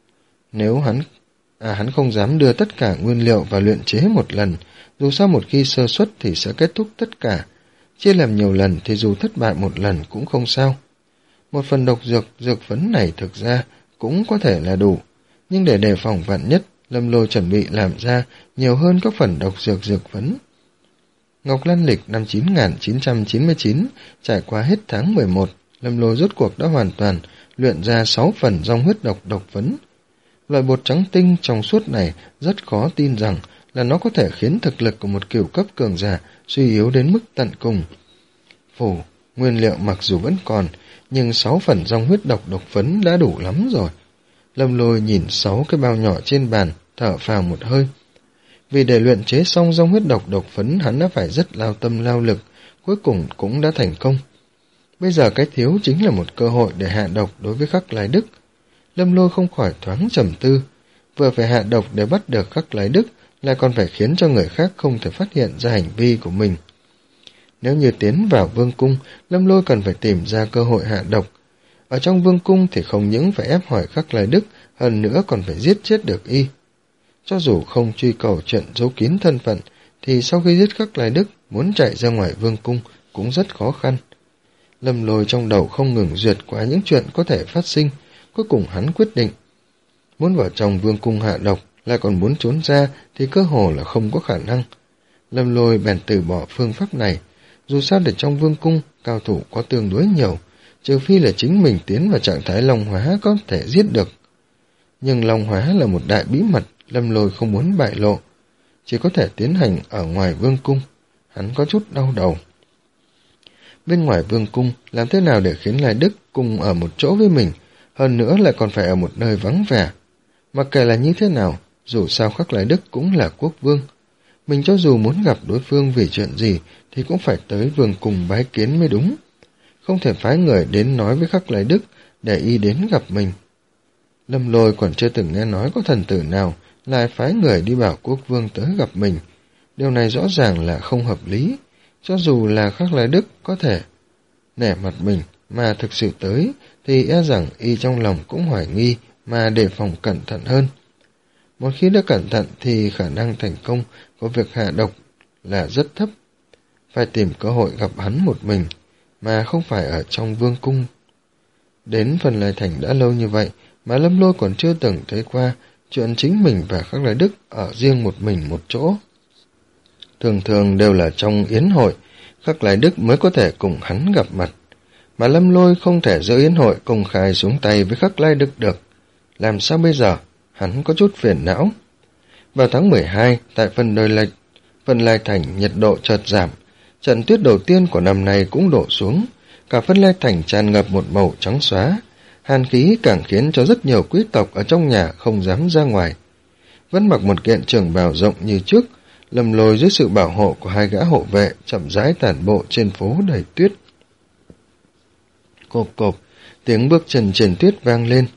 Nếu hắn à hắn không dám đưa tất cả nguyên liệu vào luyện chế một lần, dù sao một khi sơ suất thì sẽ kết thúc tất cả. Chia làm nhiều lần thì dù thất bại một lần cũng không sao. Một phần độc dược, dược phấn này thực ra cũng có thể là đủ, nhưng để đề phòng vạn nhất, Lâm Lôi chuẩn bị làm ra nhiều hơn các phần độc dược dược phấn. Ngọc Lan lịch năm chín nghìn chín trăm chín mươi chín, trải qua hết tháng mười một, Lâm Lôi rốt cuộc đã hoàn toàn luyện ra sáu phần rong huyết độc độc phấn. Loại bột trắng tinh trong suốt này rất khó tin rằng là nó có thể khiến thực lực của một cửu cấp cường giả suy yếu đến mức tận cùng. Phù, nguyên liệu mặc dù vẫn còn, nhưng sáu phần rong huyết độc độc phấn đã đủ lắm rồi. Lâm Lôi nhìn sáu cái bao nhỏ trên bàn, thở phào một hơi. Vì để luyện chế xong rong huyết độc độc phấn, hắn đã phải rất lao tâm lao lực, cuối cùng cũng đã thành công. Bây giờ cái thiếu chính là một cơ hội để hạ độc đối với Khắc Lai Đức. Lâm Lôi không khỏi thoáng trầm tư, vừa phải hạ độc để bắt được Khắc Lai Đức, lại còn phải khiến cho người khác không thể phát hiện ra hành vi của mình. Nếu như tiến vào vương cung, Lâm Lôi cần phải tìm ra cơ hội hạ độc. Ở trong vương cung thì không những phải ép hỏi Khắc Lai Đức, hơn nữa còn phải giết chết được y. Cho dù không truy cầu chuyện giấu kín thân phận, thì sau khi giết Khắc Lai Đức, muốn chạy ra ngoài vương cung cũng rất khó khăn. Lâm Lôi trong đầu không ngừng duyệt qua những chuyện có thể phát sinh, cuối cùng hắn quyết định. Muốn vào trong vương cung hạ độc, lại còn muốn trốn ra thì cơ hồ là không có khả năng. Lâm Lôi bèn từ bỏ phương pháp này, dù sao để trong vương cung, cao thủ có tương đối nhiều, trừ phi là chính mình tiến vào trạng thái long hóa có thể giết được. Nhưng long hóa là một đại bí mật, Lâm Lôi không muốn bại lộ, chỉ có thể tiến hành ở ngoài vương cung. Hắn có chút đau đầu. Bên ngoài vương cung, làm thế nào để khiến Lai Đức cùng ở một chỗ với mình, hơn nữa lại còn phải ở một nơi vắng vẻ. Mặc kệ là như thế nào, dù sao Khắc Lai Đức cũng là quốc vương. Mình cho dù muốn gặp đối phương vì chuyện gì thì cũng phải tới vương cung bái kiến mới đúng. Không thể phái người đến nói với Khắc Lai Đức để y đến gặp mình. Lâm Lôi còn chưa từng nghe nói có thần tử nào lại phái người đi bảo quốc vương tới gặp mình. Điều này rõ ràng là không hợp lý. Cho dù là Khắc Lai Đức có thể nể mặt mình mà thực sự tới, thì e rằng y trong lòng cũng hoài nghi mà đề phòng cẩn thận hơn. Một khi đã cẩn thận thì khả năng thành công của việc hạ độc là rất thấp. Phải tìm cơ hội gặp hắn một mình, mà không phải ở trong vương cung. Đến Phần Lai Thành đã lâu như vậy mà Lâm Lôi còn chưa từng thấy qua chuyện chính mình và Khắc Lai Đức ở riêng một mình một chỗ. Thường thường đều là trong yến hội, Khắc Lai Đức mới có thể cùng hắn gặp mặt, mà Lâm Lôi không thể giữa yến hội công khai xuống tay với Khắc Lai Đức được. Làm sao bây giờ? Hắn có chút phiền não. Vào tháng mười hai, tại Phần Đồi Lệch, Phần Lai Thành nhiệt độ chợt giảm, trận tuyết đầu tiên của năm nay cũng đổ xuống, cả Phần Lai Thành tràn ngập một màu trắng xóa, hàn khí càng khiến cho rất nhiều quý tộc ở trong nhà không dám ra ngoài. Vẫn mặc một kiện trường bào rộng như trước, Lâm Lôi dưới sự bảo hộ của hai gã hộ vệ chậm rãi tản bộ trên phố đầy tuyết. Cộp cộp, tiếng bước chân trên tuyết vang lên.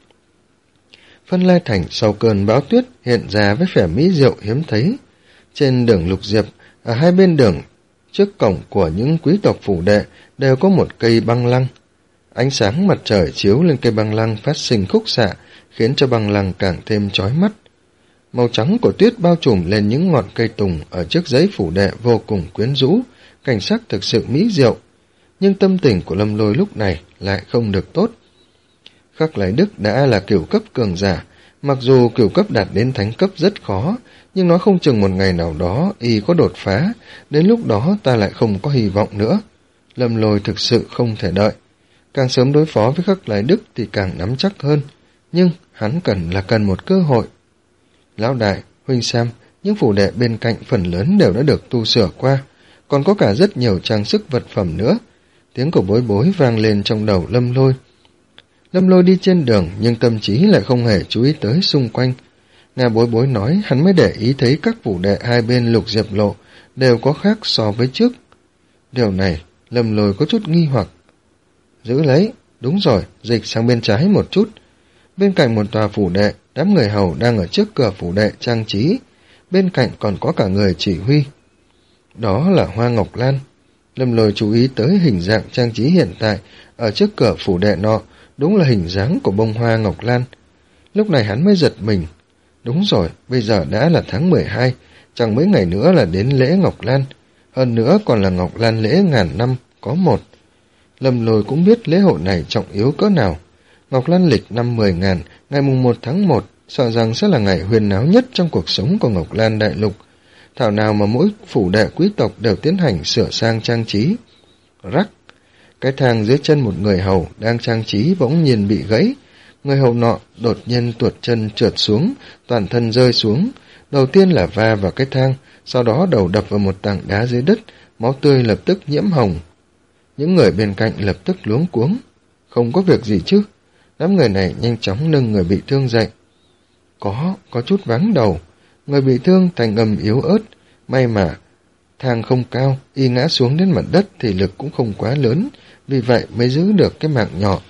Phân Lai Thành sau cơn bão tuyết hiện ra với vẻ mỹ diệu hiếm thấy. Trên đường Lục Diệp, ở hai bên đường, trước cổng của những quý tộc phủ đệ đều có một cây băng lăng. Ánh sáng mặt trời chiếu lên cây băng lăng phát sinh khúc xạ, khiến cho băng lăng càng thêm chói mắt. Màu trắng của tuyết bao trùm lên những ngọn cây tùng ở trước giấy phủ đệ vô cùng quyến rũ, cảnh sắc thực sự mỹ diệu. Nhưng tâm tình của Lâm Lôi lúc này lại không được tốt. Khắc Lai Đức đã là cửu cấp cường giả, mặc dù cửu cấp đạt đến thánh cấp rất khó, nhưng nó không chừng một ngày nào đó y có đột phá, đến lúc đó ta lại không có hy vọng nữa. Lâm Lôi thực sự không thể đợi. Càng sớm đối phó với Khắc Lai Đức thì càng nắm chắc hơn, nhưng hắn cần là cần một cơ hội. Lão đại, huynh xem, những phủ đệ bên cạnh phần lớn đều đã được tu sửa qua, còn có cả rất nhiều trang sức vật phẩm nữa. Tiếng của Bối Bối vang lên trong đầu Lâm Lôi. Lâm Lôi đi trên đường nhưng tâm trí lại không hề chú ý tới xung quanh. Nghe Bối Bối nói, hắn mới để ý thấy các phủ đệ hai bên Lục Diệp lộ đều có khác so với trước. Điều này, Lâm Lôi có chút nghi hoặc. Giữ lấy, đúng rồi, dịch sang bên trái một chút. Bên cạnh một tòa phủ đệ, đám người hầu đang ở trước cửa phủ đệ trang trí, bên cạnh còn có cả người chỉ huy. Đó là Hoa Ngọc Lan. Lâm Lôi chú ý tới hình dạng trang trí hiện tại ở trước cửa phủ đệ nọ, đúng là hình dáng của bông hoa Ngọc Lan. Lúc này hắn mới giật mình. Đúng rồi, bây giờ đã là tháng mười hai, chẳng mấy ngày nữa là đến lễ Ngọc Lan, hơn nữa còn là Ngọc Lan lễ ngàn năm có một. Lâm Lôi cũng biết lễ hội này trọng yếu cỡ nào. Ngọc Lan lịch năm mười ngàn, ngày mùng một tháng một, sợ rằng sẽ là ngày huyền náo nhất trong cuộc sống của Ngọc Lan đại lục. Thảo nào mà mỗi phủ đệ quý tộc đều tiến hành sửa sang trang trí. Rắc! Cái thang dưới chân một người hầu đang trang trí bỗng nhiên bị gãy. Người hầu nọ đột nhiên tuột chân trượt xuống, toàn thân rơi xuống. Đầu tiên là va vào cái thang, sau đó đầu đập vào một tảng đá dưới đất, máu tươi lập tức nhiễm hồng. Những người bên cạnh lập tức luống cuống. Không có việc gì chứ? Đám người này nhanh chóng nâng người bị thương dậy. Có, có chút vắng đầu. Người bị thương thành âm yếu ớt. May mà thang không cao, y ngã xuống đến mặt đất thì lực cũng không quá lớn, vì vậy mới giữ được cái mạng nhỏ.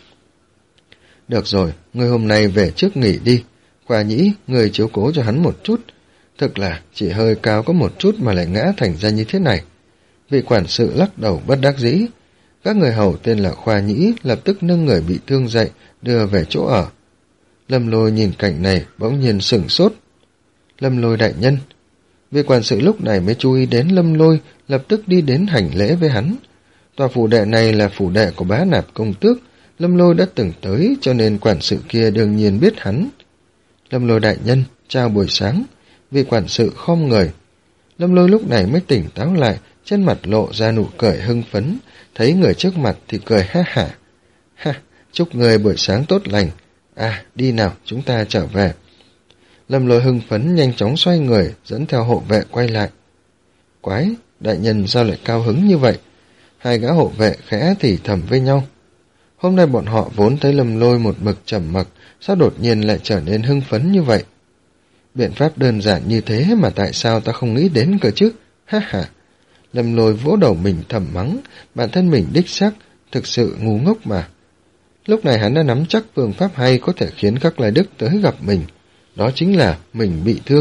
Được rồi, người hôm nay về trước nghỉ đi. Khoa Nhĩ, người chiếu cố cho hắn một chút. Thực là chỉ hơi cao có một chút mà lại ngã thành ra như thế này. Vị quản sự lắc đầu bất đắc dĩ. Các người hầu tên là Khoa Nhĩ lập tức nâng người bị thương dậy, đưa về chỗ ở. Lâm Lôi nhìn cảnh này bỗng nhiên sửng sốt. Lâm Lôi đại nhân, Vị quản sự lúc này mới chú ý đến Lâm Lôi, lập tức đi đến hành lễ với hắn. Tòa phủ đệ này là phủ đệ của Bá Nạp công tước, Lâm Lôi đã từng tới cho nên quản sự kia đương nhiên biết hắn. Lâm Lôi đại nhân, chào buổi sáng. Vị quản sự khom người. Lâm Lôi lúc này mới tỉnh táo lại, trên mặt lộ ra nụ cười hưng phấn, thấy người trước mặt thì cười ha hả. Ha, chúc người buổi sáng tốt lành. À, đi nào, chúng ta trở về. Lâm Lôi hưng phấn nhanh chóng xoay người, dẫn theo hộ vệ quay lại. Quái, đại nhân sao lại cao hứng như vậy? Hai gã hộ vệ khẽ thì thầm với nhau. Hôm nay bọn họ vốn thấy Lâm Lôi một mực trầm mặc, sao đột nhiên lại trở nên hưng phấn như vậy? Biện pháp đơn giản như thế mà tại sao ta không nghĩ đến cơ chứ? Ha ha! Lâm Lôi vỗ đầu mình thầm mắng, bản thân mình đích xác, thực sự ngu ngốc mà. Lúc này hắn đã nắm chắc phương pháp hay có thể khiến Khắc Lai Đức tới gặp mình, đó chính là mình bị thương.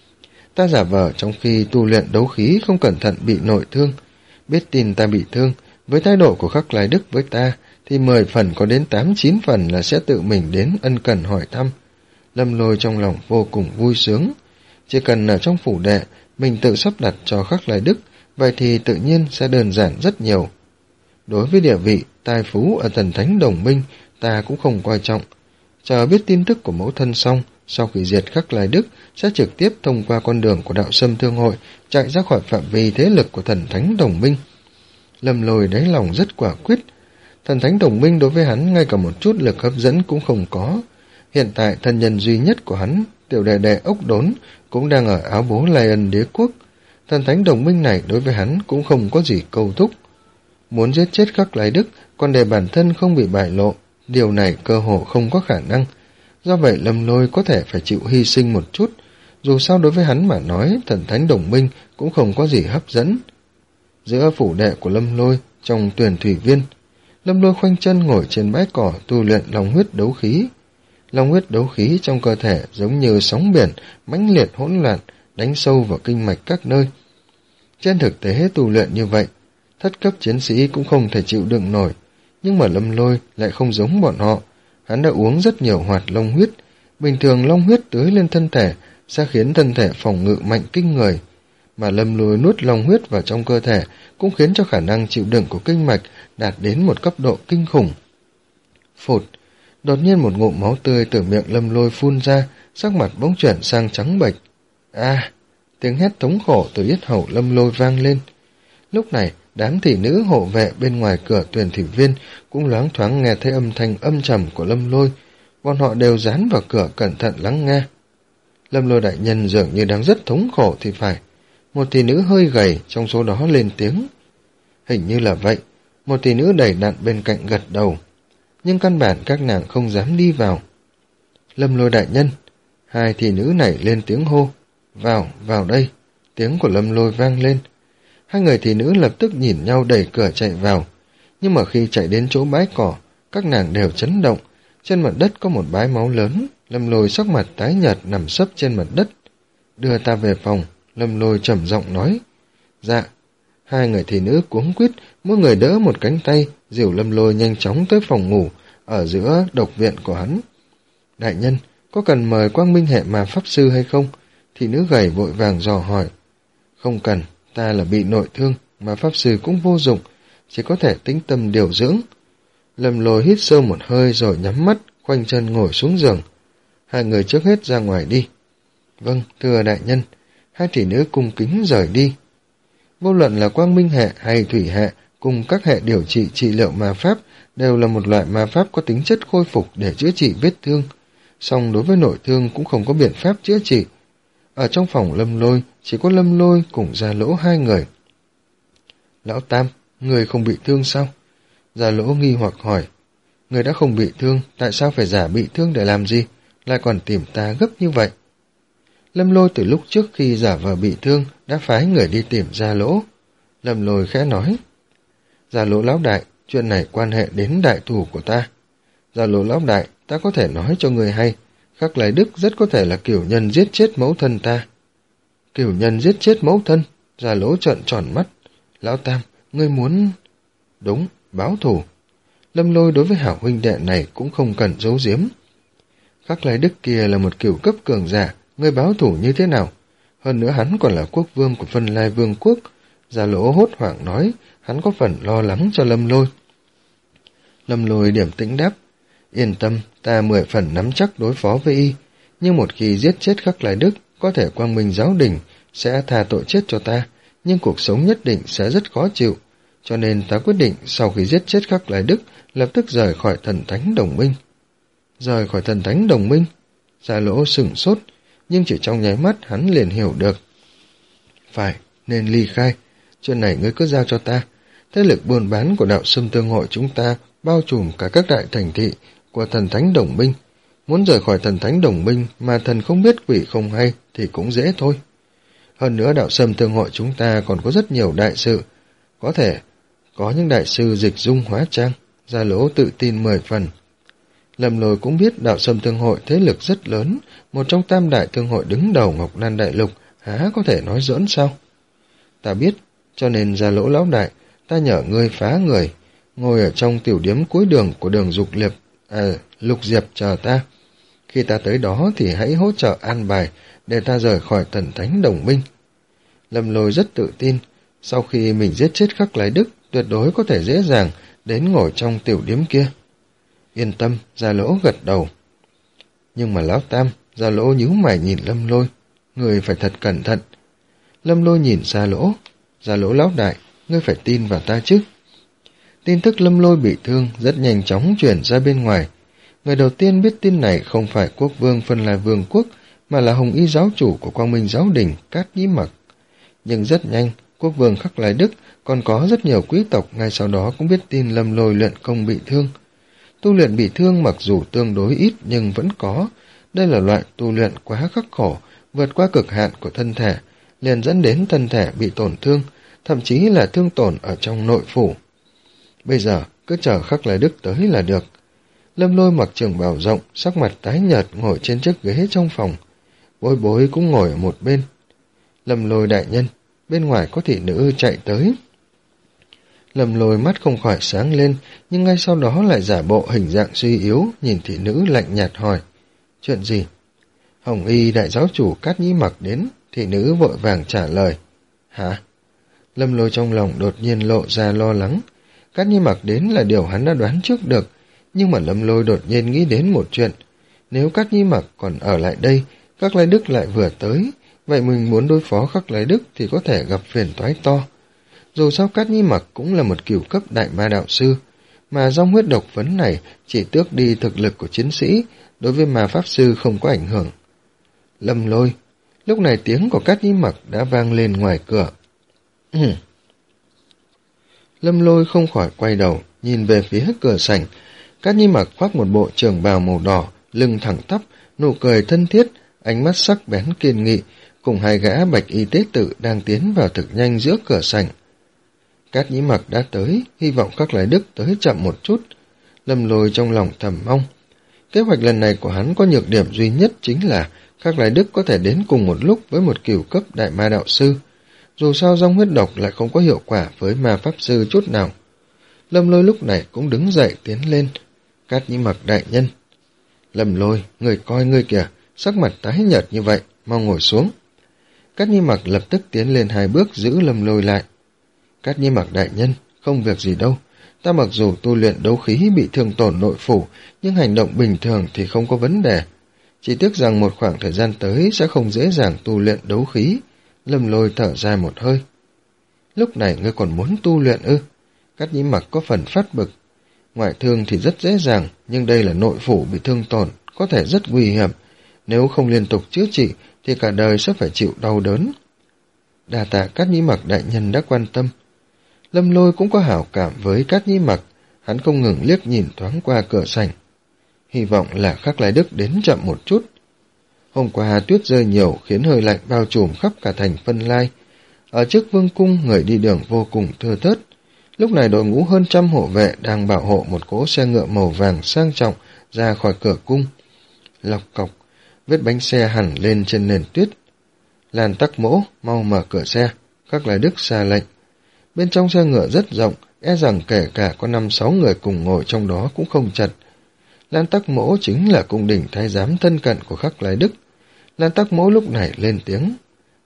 Ta giả vờ trong khi tu luyện đấu khí không cẩn thận bị nội thương, biết tin ta bị thương, với thái độ của Khắc Lai Đức với ta thì mười phần có đến tám chín phần là sẽ tự mình đến ân cần hỏi thăm. Lâm Lôi trong lòng vô cùng vui sướng. Chỉ cần ở trong phủ đệ, mình tự sắp đặt cho Khắc Lai Đức, vậy thì tự nhiên sẽ đơn giản rất nhiều. Đối với địa vị, tài phú ở Thần Thánh Đồng Minh, ta cũng không coi trọng. Chờ biết tin tức của mẫu thân xong, sau khi diệt Khắc Lai Đức, sẽ trực tiếp thông qua con đường của đạo Sâm Thương Hội, chạy ra khỏi phạm vi thế lực của Thần Thánh Đồng Minh. Lâm Lôi đáy lòng rất quả quyết. Thần Thánh Đồng Minh đối với hắn ngay cả một chút lực hấp dẫn cũng không có. Hiện tại thân nhân duy nhất của hắn, tiểu đệ đệ ốc đốn, cũng đang ở áo bố Lai Ân Đế Quốc. Thần Thánh Đồng Minh này đối với hắn cũng không có gì câu thúc. Muốn giết chết Khắc Lai Đức, còn để bản thân không bị bại lộ, điều này cơ hồ không có khả năng. Do vậy Lâm Lôi có thể phải chịu hy sinh một chút, dù sao đối với hắn mà nói, Thần Thánh Đồng Minh cũng không có gì hấp dẫn. Giữa phủ đệ của Lâm Lôi, trong Tuyền Thủy Viên, Lâm Lôi khoanh chân ngồi trên bãi cỏ tu luyện long huyết đấu khí. Long huyết đấu khí trong cơ thể giống như sóng biển, mãnh liệt hỗn loạn, đánh sâu vào kinh mạch các nơi. Trên thực tế tu luyện như vậy, thất cấp chiến sĩ cũng không thể chịu đựng nổi, nhưng mà Lâm Lôi lại không giống bọn họ. Hắn đã uống rất nhiều hoạt long huyết, bình thường long huyết tưới lên thân thể sẽ khiến thân thể phòng ngự mạnh kinh người, mà Lâm Lôi nuốt long huyết vào trong cơ thể cũng khiến cho khả năng chịu đựng của kinh mạch đạt đến một cấp độ kinh khủng. Phụt, đột nhiên một ngụm máu tươi từ miệng Lâm Lôi phun ra, sắc mặt bỗng chuyển sang trắng bệch. A! Tiếng hét thống khổ từ yết hầu Lâm Lôi vang lên. Lúc này, đám thị nữ hộ vệ bên ngoài cửa Tuyền Thủy Viên cũng loáng thoáng nghe thấy âm thanh âm trầm của Lâm Lôi. Bọn họ đều dán vào cửa cẩn thận lắng nghe. Lâm Lôi đại nhân dường như đang rất thống khổ thì phải. Một thị nữ hơi gầy trong số đó lên tiếng. Hình như là vậy. Một thị nữ đầy đặn bên cạnh gật đầu. Nhưng căn bản các nàng không dám đi vào. Lâm Lôi đại nhân. Hai thị nữ này lên tiếng hô. Vào, vào đây. Tiếng của Lâm Lôi vang lên. Hai người thị nữ lập tức nhìn nhau đẩy cửa chạy vào. Nhưng mà khi chạy đến chỗ bãi cỏ, các nàng đều chấn động. Trên mặt đất có một bãi máu lớn. Lâm Lôi sắc mặt tái nhợt nằm sấp trên mặt đất. Đưa ta về phòng. Lâm Lôi trầm giọng nói. Dạ. Hai người thị nữ cuống quýt, mỗi người đỡ một cánh tay, dìu Lâm Lôi nhanh chóng tới phòng ngủ ở giữa độc viện của hắn. Đại nhân, có cần mời Quang Minh Hệ Ma Pháp Sư hay không? Thị nữ gầy vội vàng dò hỏi. Không cần, ta là bị nội thương, Ma Pháp Sư cũng vô dụng, chỉ có thể tĩnh tâm điều dưỡng. Lâm Lôi hít sâu một hơi rồi nhắm mắt, khoanh chân ngồi xuống giường. Hai người trước hết ra ngoài đi. Vâng, thưa đại nhân. Hai thị nữ cung kính rời đi. Vô luận là Quang Minh Hệ hay Thủy Hệ, cùng các hệ điều trị trị liệu ma pháp đều là một loại ma pháp có tính chất khôi phục để chữa trị vết thương. Song đối với nội thương cũng không có biện pháp chữa trị. Ở trong phòng Lâm Lôi, chỉ có Lâm Lôi cùng Gia Lỗ hai người. Lão Tam, người không bị thương sao? Gia Lỗ nghi hoặc hỏi. Người đã không bị thương, tại sao phải giả bị thương để làm gì? Lại còn tìm ta gấp như vậy? Lâm Lôi từ lúc trước khi giả vờ bị thương đã phái người đi tìm Gia Lỗ. Lâm Lôi khẽ nói. Gia Lỗ lão đại, chuyện này quan hệ đến đại thù của ta. Gia Lỗ lão đại, ta có thể nói cho người hay. Khắc Lai Đức rất có thể là cửu nhân giết chết mẫu thân ta. Cửu nhân giết chết mẫu thân? Gia Lỗ trợn tròn mắt. Lão Tam, ngươi muốn... Đúng, báo thù. Lâm Lôi đối với hảo huynh đệ này cũng không cần giấu giếm. Khắc Lai Đức kia là một cửu cấp cường giả, ngươi báo thủ như thế nào? Hơn nữa hắn còn là quốc vương của Vân Lai Vương quốc. Gia Lỗ hốt hoảng nói, hắn có phần lo lắng cho Lâm Lôi. Lâm Lôi điềm tĩnh đáp, yên tâm, ta mười phần nắm chắc đối phó với y, nhưng một khi giết chết Khắc Lai Đức, có thể Quang Minh giáo đình sẽ tha tội chết cho ta, nhưng cuộc sống nhất định sẽ rất khó chịu, cho nên ta quyết định sau khi giết chết Khắc Lai Đức, lập tức rời khỏi thần thánh đồng minh. Rời khỏi thần thánh đồng minh? Gia Lỗ sửng sốt, nhưng chỉ trong nháy mắt hắn liền hiểu được. Phải, nên ly khai, chuyện này ngươi cứ giao cho ta. Thế lực buôn bán của đạo Sâm Tương Hội chúng ta bao trùm cả các đại thành thị của thần thánh đồng minh. Muốn rời khỏi thần thánh đồng minh mà thần không biết quỷ không hay thì cũng dễ thôi. Hơn nữa đạo Sâm Tương Hội chúng ta còn có rất nhiều đại sự. Có thể có những đại sư dịch dung hóa trang. Gia Lỗ tự tin mười phần. Lâm Lôi cũng biết đạo Sâm Tương Hội thế lực rất lớn, một trong tam đại thương hội đứng đầu Ngọc Lan Đại Lục, há có thể nói giỡn sao? Ta biết, cho nên Gia Lỗ lão đại, ta nhờ ngươi phá người, ngồi ở trong tiểu điếm cuối đường của đường Dục Liệp, à, Lục Diệp chờ ta. Khi ta tới đó thì hãy hỗ trợ an bài để ta rời khỏi thần thánh đồng minh. Lâm Lôi rất tự tin, sau khi mình giết chết Khắc Lai Đức, tuyệt đối có thể dễ dàng đến ngồi trong tiểu điếm kia. Yên tâm, Gia Lỗ gật đầu. Nhưng mà lão tam, Gia Lỗ nhíu mày nhìn Lâm Lôi, người phải thật cẩn thận. Lâm Lôi nhìn Gia Lỗ, Gia Lỗ lão đại, ngươi phải tin vào ta chứ. Tin tức Lâm Lôi bị thương rất nhanh chóng chuyển ra bên ngoài. Người đầu tiên biết tin này không phải quốc vương Phân Lai Vương quốc, mà là Hồng Y giáo chủ của Quang Minh giáo đình Cát Nhĩ Mặc. Nhưng rất nhanh, quốc vương Khắc Lai Đức còn có rất nhiều quý tộc ngay sau đó cũng biết tin Lâm Lôi luyện công bị thương. Tu luyện bị thương mặc dù tương đối ít nhưng vẫn có. Đây là loại tu luyện quá khắc khổ, vượt qua cực hạn của thân thể, liền dẫn đến thân thể bị tổn thương, thậm chí là thương tổn ở trong nội phủ. Bây giờ, cứ chờ Khắc Lai Đức tới là được. Lâm Lôi mặc trường bào rộng, sắc mặt tái nhợt ngồi trên chiếc ghế trong phòng. Bối Bối cũng ngồi ở một bên. Lâm Lôi đại nhân, bên ngoài có thị nữ chạy tới. Lâm Lôi mắt không khỏi sáng lên, nhưng ngay sau đó lại giả bộ hình dạng suy yếu, nhìn thị nữ lạnh nhạt hỏi. Chuyện gì? Hồng Y đại giáo chủ Cát Nhĩ Mặc đến, thị nữ vội vàng trả lời. Hả? Lâm Lôi trong lòng đột nhiên lộ ra lo lắng. Cát Nhĩ Mặc đến là điều hắn đã đoán trước được, nhưng mà Lâm Lôi đột nhiên nghĩ đến một chuyện. Nếu Cát Nhĩ Mặc còn ở lại đây, Khắc Lai Đức lại vừa tới, vậy mình muốn đối phó Khắc Lai Đức thì có thể gặp phiền toái to. Dù sao Cát Nhĩ Mặc cũng là một cửu cấp đại ma đạo sư, mà dòng huyết độc phấn này chỉ tước đi thực lực của chiến sĩ, đối với ma pháp sư không có ảnh hưởng. Lâm Lôi, lúc này tiếng của Cát Nhĩ Mặc đã vang lên ngoài cửa. Lâm Lôi không khỏi quay đầu, nhìn về phía cửa sảnh. Cát Nhĩ Mặc khoác một bộ trường bào màu đỏ, lưng thẳng tắp, nụ cười thân thiết, ánh mắt sắc bén kiên nghị, cùng hai gã bạch y tế tự đang tiến vào thực nhanh giữa cửa sảnh. Cát Nhĩ Mặc đã tới, hy vọng Khắc Lai Đức tới chậm một chút. Lâm Lôi trong lòng thầm mong. Kế hoạch lần này của hắn có nhược điểm duy nhất chính là Khắc Lai Đức có thể đến cùng một lúc với một cửu cấp đại ma đạo sư. Dù sao dòng huyết độc lại không có hiệu quả với ma pháp sư chút nào. Lâm Lôi lúc này cũng đứng dậy tiến lên. Cát Nhĩ Mặc đại nhân. Lâm Lôi, người coi ngươi kìa, sắc mặt tái nhợt như vậy, mau ngồi xuống. Cát Nhĩ Mặc lập tức tiến lên hai bước giữ Lâm Lôi lại. Cát Nhĩ Mặc đại nhân, không việc gì đâu. Ta mặc dù tu luyện đấu khí bị thương tổn nội phủ, nhưng hành động bình thường thì không có vấn đề. Chỉ tiếc rằng một khoảng thời gian tới sẽ không dễ dàng tu luyện đấu khí. Lâm Lôi thở dài một hơi. Lúc này ngươi còn muốn tu luyện ư? Cát Nhĩ Mặc có phần phát bực. Ngoại thương thì rất dễ dàng, nhưng đây là nội phủ bị thương tổn, có thể rất nguy hiểm. Nếu không liên tục chữa trị, thì cả đời sẽ phải chịu đau đớn. Đa tạ Cát Nhĩ Mặc đại nhân đã quan tâm. Lâm Lôi cũng có hảo cảm với Cát Nhĩ Mặc, hắn không ngừng liếc nhìn thoáng qua cửa sảnh. Hy vọng là Khắc Lai Đức đến chậm một chút. Hôm qua tuyết rơi nhiều khiến hơi lạnh bao trùm khắp cả thành Phân Lai. Ở trước vương cung người đi đường vô cùng thưa thớt. Lúc này đội ngũ hơn trăm hộ vệ đang bảo hộ một cỗ xe ngựa màu vàng sang trọng ra khỏi cửa cung. Lọc cọc, vết bánh xe hẳn lên trên nền tuyết. Lan Tắc Mỗ, mau mở cửa xe. Khắc Lai Đức ra lệnh. Bên trong xe ngựa rất rộng, e rằng kể cả có năm sáu người cùng ngồi trong đó cũng không chật. Lan Tắc Mỗ chính là cung đình thái giám thân cận của Khắc Lai Đức. Lan Tắc Mỗ lúc này lên tiếng.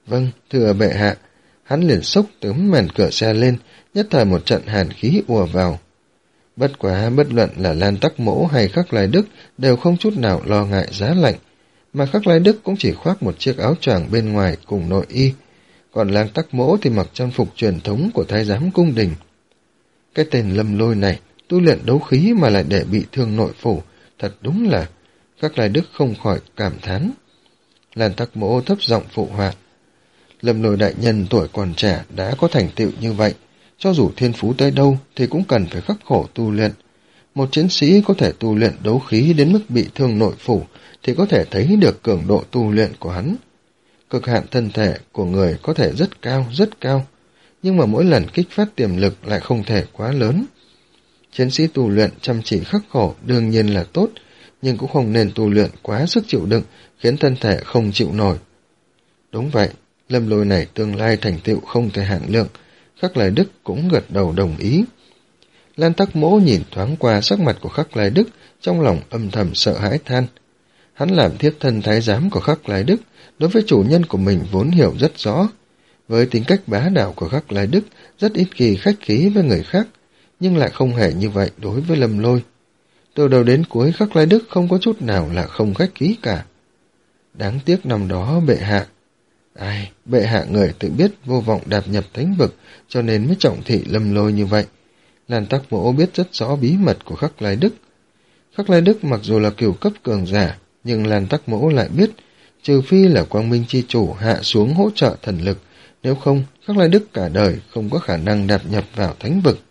Vâng, thưa bệ hạ. Hắn liền xốc tấm màn cửa xe lên, nhất thời một trận hàn khí ùa vào. Bất quá bất luận là Lan Tắc Mỗ hay Khắc Lai Đức đều không chút nào lo ngại giá lạnh, mà Khắc Lai Đức cũng chỉ khoác một chiếc áo choàng bên ngoài cùng nội y, còn Lan Tắc Mỗ thì mặc trang phục truyền thống của thái giám cung đình. Cái tên Lâm Lôi này tu luyện đấu khí mà lại để bị thương nội phủ, thật đúng là... Khắc Lai Đức không khỏi cảm thán. Lan Tắc Mỗ thấp giọng phụ họa. Lâm Lôi đại nhân tuổi còn trẻ đã có thành tựu như vậy, cho dù thiên phú tới đâu thì cũng cần phải khắc khổ tu luyện. Một chiến sĩ có thể tu luyện đấu khí đến mức bị thương nội phủ thì có thể thấy được cường độ tu luyện của hắn. Cực hạn thân thể của người có thể rất cao, rất cao, nhưng mà mỗi lần kích phát tiềm lực lại không thể quá lớn. Chiến sĩ tu luyện chăm chỉ khắc khổ đương nhiên là tốt, nhưng cũng không nên tu luyện quá sức chịu đựng, khiến thân thể không chịu nổi. Đúng vậy, Lâm Lôi này tương lai thành tựu không thể hạn lượng, Khắc Lai Đức cũng gật đầu đồng ý. Lan Tắc Mỗ nhìn thoáng qua sắc mặt của Khắc Lai Đức, trong lòng âm thầm sợ hãi than. Hắn làm thiếp thân thái giám của Khắc Lai Đức, đối với chủ nhân của mình vốn hiểu rất rõ. Với tính cách bá đạo của Khắc Lai Đức, rất ít khi khách khí với người khác, nhưng lại không hề như vậy đối với Lâm Lôi. Từ đầu đến cuối Khắc Lai Đức không có chút nào là không khách khí cả. Đáng tiếc năm đó bệ hạ. Ai, bệ hạ người tự biết vô vọng đạp nhập thánh vực, cho nên mới trọng thị Lâm Lôi như vậy. Lan Tắc Mỗ biết rất rõ bí mật của Khắc Lai Đức. Khắc Lai Đức mặc dù là cửu cấp cường giả, nhưng Lan Tắc Mỗ lại biết, trừ phi là Quang Minh chi chủ hạ xuống hỗ trợ thần lực, nếu không, Khắc Lai Đức cả đời không có khả năng đạp nhập vào thánh vực.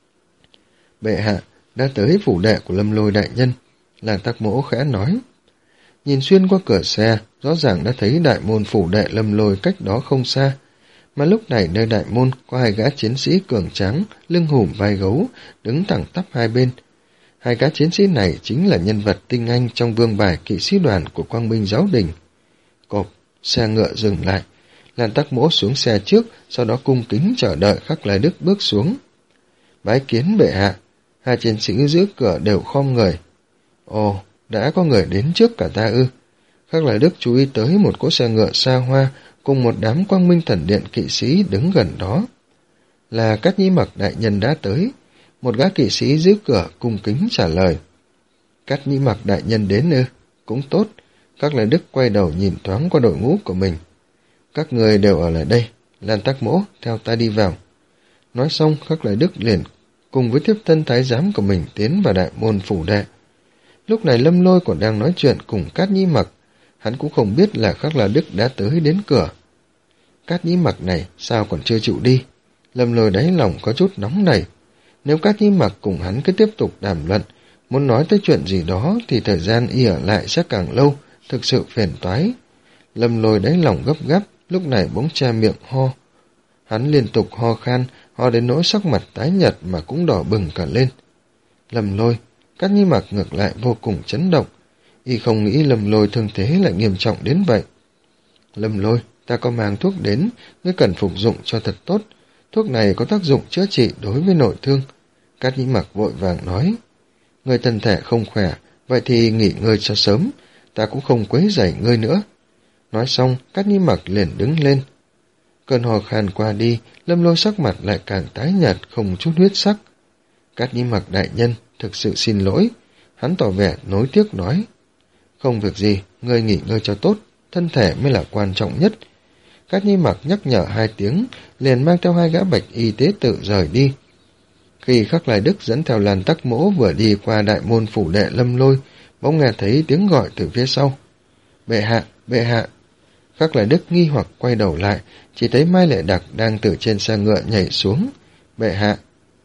Bệ hạ đã tới phủ đệ của Lâm Lôi đại nhân, Lan Tắc Mỗ khẽ nói. Nhìn xuyên qua cửa xe, rõ ràng đã thấy đại môn phủ đệ Lâm Lôi cách đó không xa, mà lúc này nơi đại môn có hai gã chiến sĩ cường tráng, lưng hùm vai gấu, đứng thẳng tắp hai bên. Hai gã chiến sĩ này chính là nhân vật tinh anh trong vương bài kỵ sĩ đoàn của Quang Minh giáo đình. Cộp, xe ngựa dừng lại, Lan Tắc Mỗ xuống xe trước, sau đó cung kính chờ đợi Khắc Lai Đức bước xuống. Bái kiến bệ hạ, hai chiến sĩ giữ cửa đều khom người. Ồ, đã có người đến trước cả ta ư? Khắc Lai Đức chú ý tới một cỗ xe ngựa xa hoa cùng một đám Quang Minh thần điện kỵ sĩ đứng gần đó. Là Cát Nhĩ Mặc đại nhân đã tới, một gã kỵ sĩ giữ cửa cung kính trả lời. Cát Nhĩ Mặc đại nhân đến ư? Cũng tốt. Khắc Lai Đức quay đầu nhìn thoáng qua đội ngũ của mình. Các người đều ở lại đây, Lan Tắc Mỗ, theo ta đi vào. Nói xong, Khắc Lai Đức liền cùng với thiếp thân thái giám của mình tiến vào đại môn phủ đệ. Lúc này Lâm Lôi còn đang nói chuyện cùng Cát Nhĩ Mặc, hắn cũng không biết là Khắc Lai Đức đã tới đến cửa. Cát Nhĩ Mặc này sao còn chưa chịu đi? Lâm Lôi đáy lòng có chút nóng nảy. Nếu Cát Nhĩ Mặc cùng hắn cứ tiếp tục đàm luận, muốn nói tới chuyện gì đó thì thời gian y ở lại sẽ càng lâu, thực sự phiền toái. Lâm Lôi đáy lòng gấp gáp, lúc này bỗng che miệng ho. Hắn liên tục ho khan, ho đến nỗi sắc mặt tái nhợt mà cũng đỏ bừng cả lên. Lâm Lôi, Cát Nhĩ Mặc ngược lại vô cùng chấn động. Y không nghĩ Lâm Lôi thương thế lại nghiêm trọng đến vậy. Lâm Lôi, ta có mang thuốc đến, ngươi cần phục dụng cho thật tốt. Thuốc này có tác dụng chữa trị đối với nội thương. Cát Nhĩ Mặc vội vàng nói. Ngươi thân thể không khỏe, vậy thì nghỉ ngơi cho sớm, ta cũng không quấy rầy ngươi nữa. Nói xong, Cát Nhĩ Mặc liền đứng lên. Cơn ho khan qua đi, Lâm Lôi sắc mặt lại càng tái nhợt, không chút huyết sắc. Cát Nhĩ Mặc đại nhân, thực sự xin lỗi. Hắn tỏ vẻ nối tiếc nói. Không việc gì, ngươi nghỉ ngơi cho tốt, thân thể mới là quan trọng nhất. Cát Nhĩ Mặc nhắc nhở hai tiếng, liền mang theo hai gã bạch y tế tự rời đi. Khi Khắc Lai Đức dẫn theo Lan Tắc Mỗ vừa đi qua đại môn phủ đệ Lâm Lôi, bỗng nghe thấy tiếng gọi từ phía sau. Bệ hạ, bệ hạ. Khắc Lai Đức nghi hoặc quay đầu lại, chỉ thấy Mai Lệ Đặc đang từ trên xe ngựa nhảy xuống. Bệ hạ.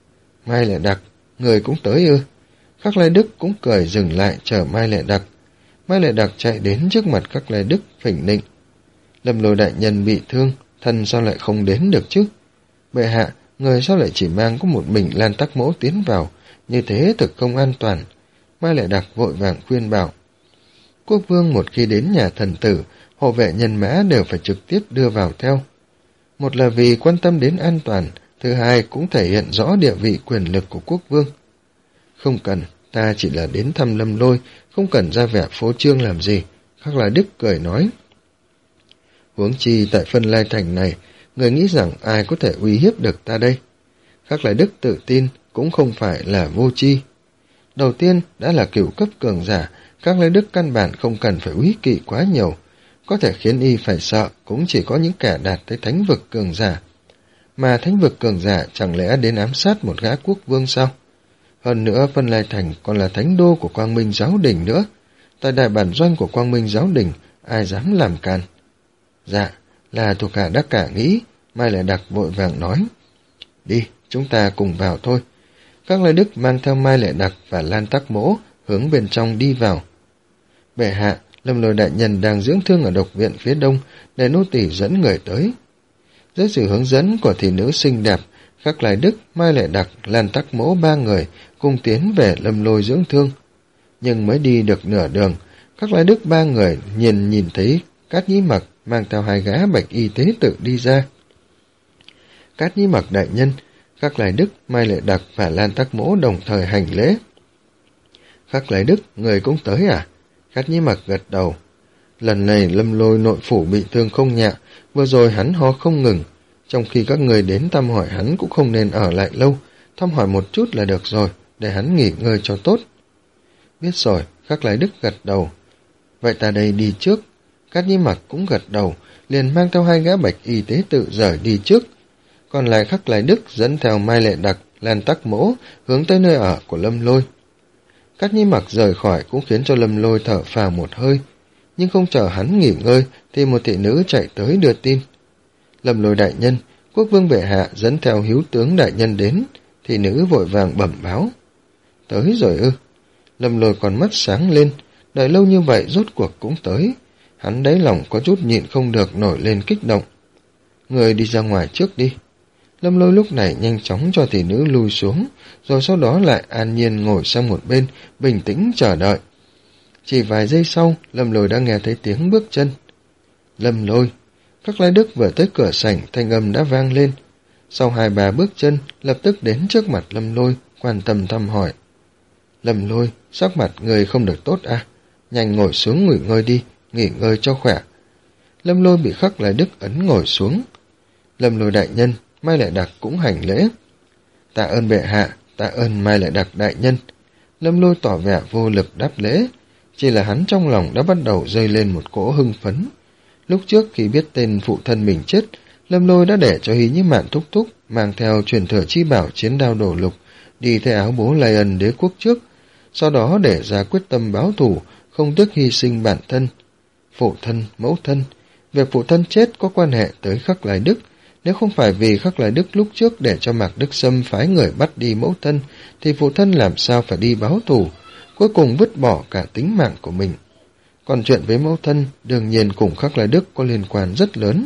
Mai Lệ Đặc, người cũng tới ư? Khắc Lai Đức cũng cười dừng lại chờ Mai Lệ Đặc. Mai Lệ Đặc chạy đến trước mặt Khắc Lai Đức phỉnh nịnh. Lâm Lôi đại nhân bị thương, thân sao lại không đến được chứ? Bệ hạ, người sao lại chỉ mang có một mình Lan Tắc Mỗ tiến vào, như thế thực không an toàn. Mai Lệ Đặc vội vàng khuyên bảo. Quốc vương một khi đến nhà thần tử, hộ vệ nhân mã đều phải trực tiếp đưa vào theo. Một là vì quan tâm đến an toàn, thứ hai cũng thể hiện rõ địa vị quyền lực của quốc vương. Không cần, ta chỉ là đến thăm Lâm Lôi, không cần ra vẻ phô trương làm gì, Khắc Lai Đức cười nói. Huống chi tại Phân Lai Thành này, người nghĩ rằng ai có thể uy hiếp được ta đây? Khắc Lai Đức tự tin cũng không phải là vô tri. Đầu tiên đã là cửu cấp cường giả, Khắc Lai Đức căn bản không cần phải úy kỵ quá nhiều. Có thể khiến y phải sợ cũng chỉ có những kẻ đạt tới thánh vực cường giả. Mà thánh vực cường giả chẳng lẽ đến ám sát một gã quốc vương sao? Hơn nữa Phân Lai Thành còn là thánh đô của Quang Minh Giáo Đình nữa. Tại đại bản doanh của Quang Minh Giáo Đình, ai dám làm càn? Dạ, là thuộc hạ Đắc Cả nghĩ, Mai Lại Đặc vội vàng nói. Đi, chúng ta cùng vào thôi. Khắc Lai Đức mang theo Mai Lại Đặc và Lan Tắc Mỗ hướng bên trong đi vào. Bệ hạ, Lâm Lôi đại nhân đang dưỡng thương ở độc viện phía đông, để nô tỳ dẫn người tới. Dưới sự hướng dẫn của thị nữ xinh đẹp, Khắc Lai Đức, Mai Lại Đặc, Lan Tắc Mỗ ba người cùng tiến về Lâm Lôi dưỡng thương. Nhưng mới đi được nửa đường, Khắc Lai Đức ba người nhìn nhìn thấy Cát Nhĩ Mặc mang theo hai gã bạch y tế tự đi ra. Cát Nhĩ Mặc đại nhân, Khắc Lai Đức, Mai Lại Đặc và Lan Tắc Mỗ đồng thời hành lễ. Khắc Lai Đức, người cũng tới à? Cát Nhĩ Mặc gật đầu. Lần này Lâm Lôi nội phủ bị thương không nhẹ, vừa rồi hắn ho không ngừng. Trong khi các người đến thăm hỏi hắn cũng không nên ở lại lâu, thăm hỏi một chút là được rồi, để hắn nghỉ ngơi cho tốt. Biết rồi, Khắc Lai Đức gật đầu. Vậy ta đây đi trước. Cát Nhĩ Mặc cũng gật đầu, liền mang theo hai gã bạch y tế tự rời đi trước. Còn lại Khắc Lai Đức dẫn theo Mai Lại Đặc, Lan Tắc Mỗ hướng tới nơi ở của Lâm Lôi. Cát Nhĩ Mặc rời khỏi cũng khiến cho Lâm Lôi thở phào một hơi, nhưng không chờ hắn nghỉ ngơi thì một thị nữ chạy tới đưa tin. Lâm Lôi đại nhân, quốc vương bệ hạ dẫn theo hiếu tướng đại nhân đến. Thị nữ vội vàng bẩm báo. Tới rồi ư? Lâm Lôi còn mắt sáng lên, đợi lâu như vậy rốt cuộc cũng tới. Hắn đáy lòng có chút nhịn không được nổi lên kích động. Người đi ra ngoài trước đi. Lâm Lôi lúc này nhanh chóng cho thị nữ lui xuống, rồi sau đó lại an nhiên ngồi sang một bên, bình tĩnh chờ đợi. Chỉ vài giây sau, Lâm Lôi đã nghe thấy tiếng bước chân. Lâm Lôi. Khắc Lai Đức vừa tới cửa sảnh, thanh âm đã vang lên. Sau hai ba bước chân, lập tức đến trước mặt Lâm Lôi, quan tâm thăm hỏi. Lâm Lôi, sắc mặt người không được tốt à? Nhanh ngồi xuống nghỉ ngơi đi, nghỉ ngơi cho khỏe. Lâm Lôi bị Khắc Lai Đức ấn ngồi xuống. Lâm Lôi đại nhân, Mai Lại Đặc cũng hành lễ. Tạ ơn bệ hạ, tạ ơn Mai Lại Đặc đại nhân. Lâm Lôi tỏ vẻ vô lực đáp lễ, chỉ là hắn trong lòng đã bắt đầu dâng lên một cỗ hưng phấn. Lúc trước khi biết tên phụ thân mình chết, Lâm Lôi đã để cho Hí Nhĩ Mạn thúc thúc mang theo truyền thừa chi bảo chiến đao đổ lục, đi theo áo bố Lai Ân đế quốc trước, sau đó để ra quyết tâm báo thù, không tiếc hy sinh bản thân. Phụ thân, mẫu thân, việc phụ thân chết có quan hệ tới Khắc Lai Đức. Nếu không phải vì Khắc Lai Đức lúc trước để cho Mạc Đức Sâm phái người bắt đi mẫu thân, thì phụ thân làm sao phải đi báo thù, cuối cùng vứt bỏ cả tính mạng của mình. Còn chuyện với mẫu thân, đương nhiên cùng Khắc Lai Đức có liên quan rất lớn.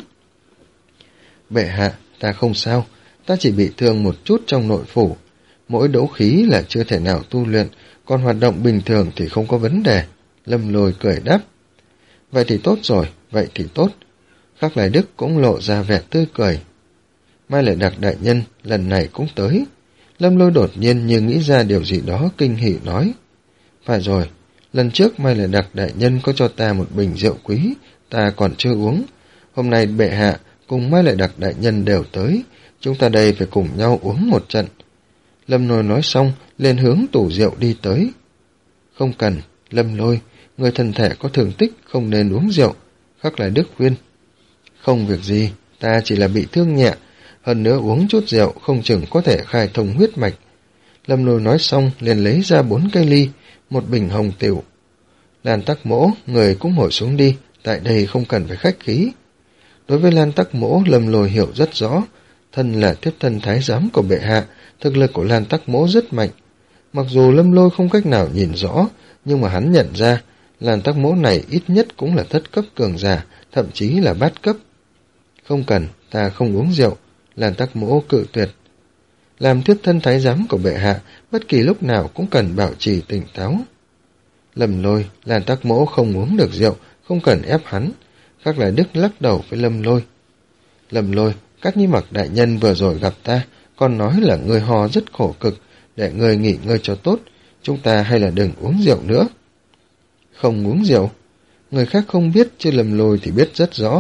Bệ hạ, ta không sao, ta chỉ bị thương một chút trong nội phủ. Mỗi đấu khí là chưa thể nào tu luyện, còn hoạt động bình thường thì không có vấn đề. Lâm Lôi cười đáp. Vậy thì tốt rồi, vậy thì tốt. Khắc Lai Đức cũng lộ ra vẻ tươi cười. Mai Lại Đặc đại nhân lần này cũng tới. Lâm Lôi đột nhiên như nghĩ ra điều gì đó kinh hỉ nói. Phải rồi, lần trước Mai Lại Đặc đại nhân có cho ta một bình rượu quý, ta còn chưa uống. Hôm nay bệ hạ cùng Mai Lại Đặc đại nhân đều tới, chúng ta đây phải cùng nhau uống một trận. Lâm Lôi nói xong, liền hướng tủ rượu đi tới. Không cần, Lâm Lôi, người thân thể có thương tích không nên uống rượu. Khắc Lai Đức khuyên. Không việc gì, ta chỉ là bị thương nhẹ, hơn nữa uống chút rượu không chừng có thể khai thông huyết mạch. Lâm Lôi nói xong liền lấy ra bốn cây ly, một bình hồng tiểu. Lan Tắc Mỗ, người cũng ngồi xuống đi, tại đây không cần phải khách khí. Đối với Lan Tắc Mỗ, Lâm Lôi hiểu rất rõ, thân là tiếp thân thái giám của bệ hạ, thực lực của Lan Tắc Mỗ rất mạnh. Mặc dù Lâm Lôi không cách nào nhìn rõ, nhưng mà hắn nhận ra, Lan Tắc Mỗ này ít nhất cũng là thất cấp cường giả, thậm chí là bát cấp. Không cần, ta không uống rượu. Lan Tắc Mỗ cự tuyệt. Làm tiếp thân thái giám của bệ hạ, bất kỳ lúc nào cũng cần bảo trì tỉnh táo. Lâm Lôi, Lan Tắc Mỗ không uống được rượu, không cần ép hắn. Khắc Lai Đức lắc đầu với Lâm Lôi. Lâm Lôi, Cát Nhĩ Mặc đại nhân vừa rồi gặp ta, còn nói là người ho rất khổ cực, để người nghỉ ngơi cho tốt, chúng ta hay là đừng uống rượu nữa. Không uống rượu? Người khác không biết, chứ Lâm Lôi thì biết rất rõ,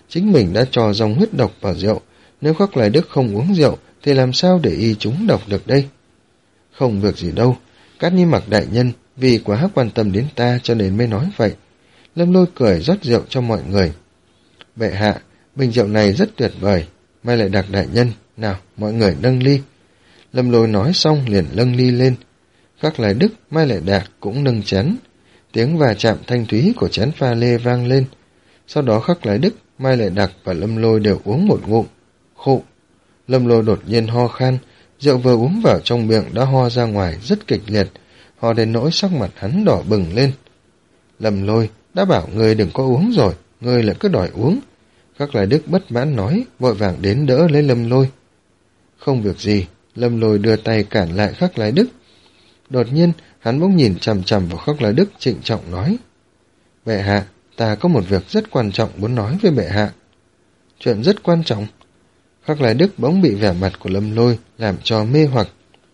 chính mình đã cho dòng huyết độc vào rượu, nếu Khắc Lai Đức không uống rượu thì làm sao để y trúng độc được đây? Không việc gì đâu, Cát Nhi Mặc đại nhân vì quá quan tâm đến ta cho nên mới nói vậy. Lâm Lôi cười rót rượu cho mọi người. Bệ hạ, bình rượu này rất tuyệt vời, Mai Lại Đặc đại nhân, nào mọi người nâng ly. Lâm Lôi nói xong liền nâng ly lên. Khắc Lai Đức, Mai Lại Đạt cũng nâng chén. Tiếng va chạm thanh thúy của chén pha lê vang lên. Sau đó Khắc Lai Đức, Mai Lại Đặc và Lâm Lôi đều uống một ngụm. Khụ. Lâm Lôi đột nhiên ho khan, rượu vừa uống vào trong miệng đã ho ra ngoài rất kịch liệt, ho đến nỗi sắc mặt hắn đỏ bừng lên. Lâm Lôi, đã bảo ngươi đừng có uống rồi, ngươi lại cứ đòi uống. Khắc Lai Đức bất mãn nói, vội vàng đến đỡ lấy Lâm Lôi. Không việc gì, Lâm Lôi đưa tay cản lại Khắc Lai Đức. Đột nhiên, hắn bỗng nhìn chằm chằm vào Khắc Lai Đức trịnh trọng nói. Bệ hạ, ta có một việc rất quan trọng muốn nói với bệ hạ. Chuyện rất quan trọng. Khắc Lai Đức bỗng bị vẻ mặt của Lâm Lôi làm cho mê hoặc.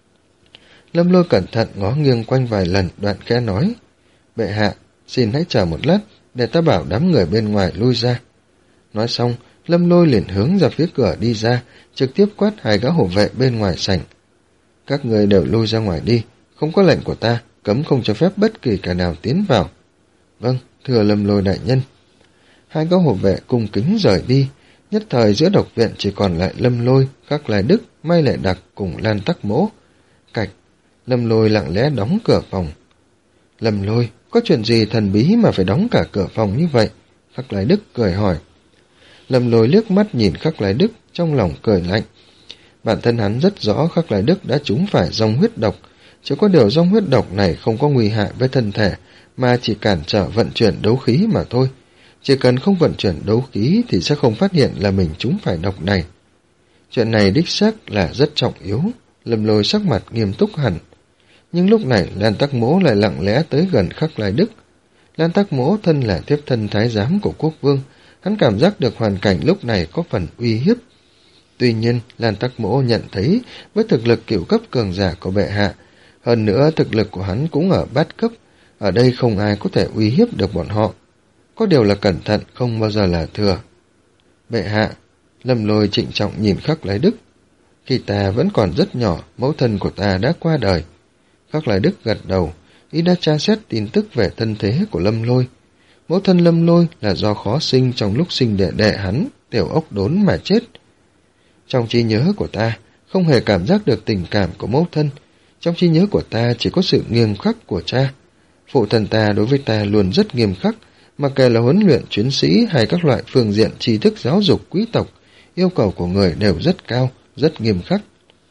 Lâm Lôi cẩn thận ngó nghiêng quanh vài lần, đoạn khẽ nói. Bệ hạ, xin hãy chờ một lát, để ta bảo đám người bên ngoài lui ra. Nói xong, Lâm Lôi liền hướng ra phía cửa đi ra, trực tiếp quát hai gã hộ vệ bên ngoài sảnh. Các người đều lui ra ngoài đi, không có lệnh của ta, cấm không cho phép bất kỳ kẻ nào tiến vào. Vâng, thưa Lâm Lôi đại nhân. Hai gã hộ vệ cung kính rời đi, nhất thời giữa độc viện chỉ còn lại Lâm Lôi, Khắc Lai Đức, Mai Lại Đặc cùng Lan Tắc Mỗ. Cạch, Lâm Lôi lặng lẽ đóng cửa phòng. Lâm Lôi, có chuyện gì thần bí mà phải đóng cả cửa phòng như vậy? Khắc Lai Đức cười hỏi. Lâm Lôi liếc mắt nhìn Khắc Lai Đức, trong lòng cười lạnh. Bản thân hắn rất rõ Khắc Lai Đức đã trúng phải dòng huyết độc, chỉ có điều dòng huyết độc này không có nguy hại với thân thể, mà chỉ cản trở vận chuyển đấu khí mà thôi. Chỉ cần không vận chuyển đấu khí thì sẽ không phát hiện là mình trúng phải độc này. Chuyện này đích xác là rất trọng yếu. Lâm Lôi sắc mặt nghiêm túc hẳn. Nhưng lúc này Lan Tắc Mỗ lại lặng lẽ tới gần Khắc Lai Đức. Lan Tắc Mỗ thân là tiếp thân thái giám của quốc vương, hắn cảm giác được hoàn cảnh lúc này có phần uy hiếp. Tuy nhiên, Lan Tắc Mỗ nhận thấy với thực lực cửu cấp cường giả của bệ hạ, hơn nữa thực lực của hắn cũng ở bát cấp, ở đây không ai có thể uy hiếp được bọn họ. Có điều là cẩn thận không bao giờ là thừa. Bệ hạ, Lâm Lôi trịnh trọng nhìn Khắc Lai Đức. Khi ta vẫn còn rất nhỏ, mẫu thân của ta đã qua đời. Khắc Lai Đức gật đầu, ý đã tra xét tin tức về thân thế của Lâm Lôi. Mẫu thân Lâm Lôi là do khó sinh trong lúc sinh đệ đệ hắn, tiểu ốc đốn mà chết. Trong trí nhớ của ta, không hề cảm giác được tình cảm của mẫu thân. Trong trí nhớ của ta chỉ có sự nghiêm khắc của cha. Phụ thân ta đối với ta luôn rất nghiêm khắc, mà kể là huấn luyện chiến sĩ hay các loại phương diện tri thức giáo dục quý tộc, yêu cầu của người đều rất cao, rất nghiêm khắc.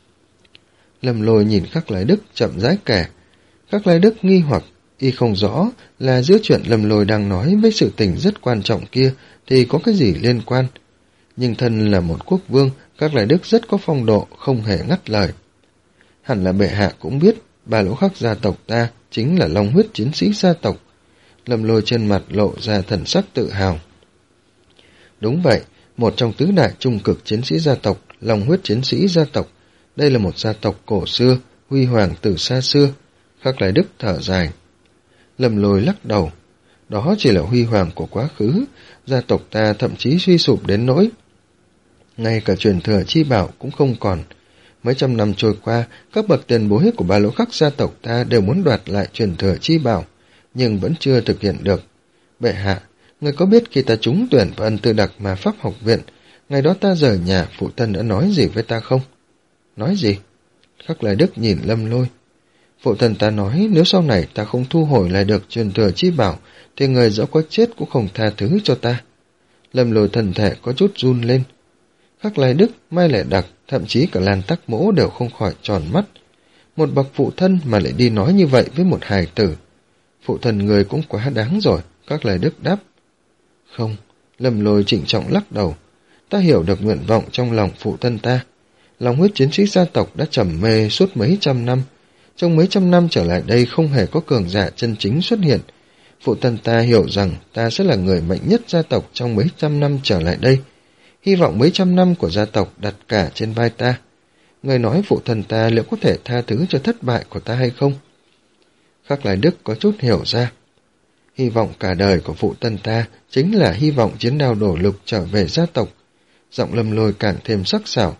Lâm Lôi nhìn Khắc Lai Đức chậm rãi kể. Khắc Lai Đức nghi hoặc, y không rõ là giữa chuyện Lâm Lôi đang nói với sự tình rất quan trọng kia thì có cái gì liên quan. Nhưng thân là một quốc vương, Khắc Lai Đức rất có phong độ, không hề ngắt lời. Hẳn là bệ hạ cũng biết, Ba Lỗ Khắc gia tộc ta chính là long huyết chiến sĩ gia tộc. Lâm Lôi trên mặt lộ ra thần sắc tự hào. Đúng vậy, một trong tứ đại trung cực chiến sĩ gia tộc, long huyết chiến sĩ gia tộc. Đây là một gia tộc cổ xưa, huy hoàng từ xa xưa. Khắc Lai Đức thở dài. Lâm Lôi lắc đầu. Đó chỉ là huy hoàng của quá khứ, gia tộc ta thậm chí suy sụp đến nỗi ngay cả truyền thừa chi bảo cũng không còn. Mấy trăm năm trôi qua, các bậc tiền bối của Ba Lỗ Khắc gia tộc ta đều muốn đoạt lại truyền thừa chi bảo, nhưng vẫn chưa thực hiện được. Bệ hạ, người có biết khi ta trúng tuyển vào Ân Tư Đặc mà Pháp học viện, ngày đó ta rời nhà, phụ thân đã nói gì với ta không? Nói gì? Khắc Lai Đức nhìn Lâm Lôi. Phụ thân ta nói nếu sau này ta không thu hồi lại được truyền thừa chi bảo, thì người dẫu có chết cũng không tha thứ cho ta. Lâm Lôi thân thể có chút run lên. Khắc Lai Đức, Mai Lại Đặc, thậm chí cả Lan Tắc Mỗ đều không khỏi tròn mắt. Một bậc phụ thân mà lại đi nói như vậy với một hài tử. Phụ thân người cũng quá đáng rồi, Khắc Lai Đức đáp. Không, Lâm Lôi trịnh trọng lắc đầu. Ta hiểu được nguyện vọng trong lòng phụ thân ta. Lòng huyết chiến sĩ gia tộc đã trầm mê suốt mấy trăm năm. Trong mấy trăm năm trở lại đây không hề có cường giả chân chính xuất hiện. Phụ thân ta hiểu rằng ta sẽ là người mạnh nhất gia tộc trong mấy trăm năm trở lại đây. Hy vọng mấy trăm năm của gia tộc đặt cả trên vai ta. Người nói phụ thân ta liệu có thể tha thứ cho thất bại của ta hay không? Khắc Lai Đức có chút hiểu ra. Hy vọng cả đời của phụ thân ta chính là hy vọng chiến đao đổ lục trở về gia tộc. Giọng Lâm Lôi càng thêm sắc sảo.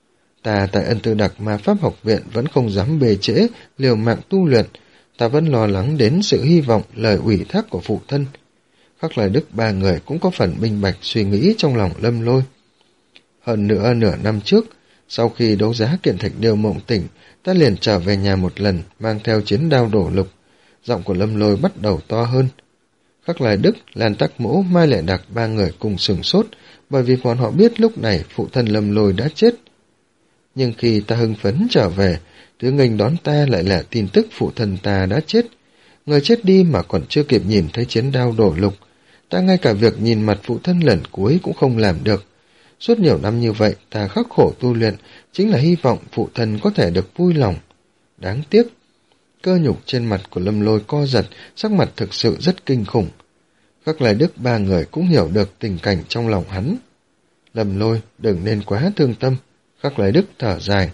Ta tại Ân Tư Đặc Ma Pháp Học Viện vẫn không dám bề trễ, liều mạng tu luyện. Ta vẫn lo lắng đến sự hy vọng, lời ủy thác của phụ thân. Khắc Lai Đức ba người cũng có phần minh bạch suy nghĩ trong lòng Lâm Lôi. Hơn nữa nửa năm trước, sau khi đấu giá kiện thạch điêu mộng tỉnh, ta liền trở về nhà một lần, mang theo chiến đao đổ lục. Giọng của Lâm Lôi bắt đầu to hơn. Khắc Lai Đức, Lan Tắc Mỗ, Mai Lệ Đặc ba người cùng sửng sốt, bởi vì bọn họ biết lúc này phụ thân Lâm Lôi đã chết. Nhưng khi ta hưng phấn trở về, thứ nghênh đón ta lại là tin tức phụ thân ta đã chết. Người chết đi mà còn chưa kịp nhìn thấy chiến đao đổ lục. Ta ngay cả việc nhìn mặt phụ thân lần cuối cũng không làm được. Suốt nhiều năm như vậy, ta khắc khổ tu luyện, chính là hy vọng phụ thân có thể được vui lòng. Đáng tiếc. Cơ nhục trên mặt của Lâm Lôi co giật, sắc mặt thực sự rất kinh khủng. Khắc Lai Đức ba người cũng hiểu được tình cảnh trong lòng hắn. Lâm Lôi, đừng nên quá thương tâm. Khắc Lai Đức thở dài.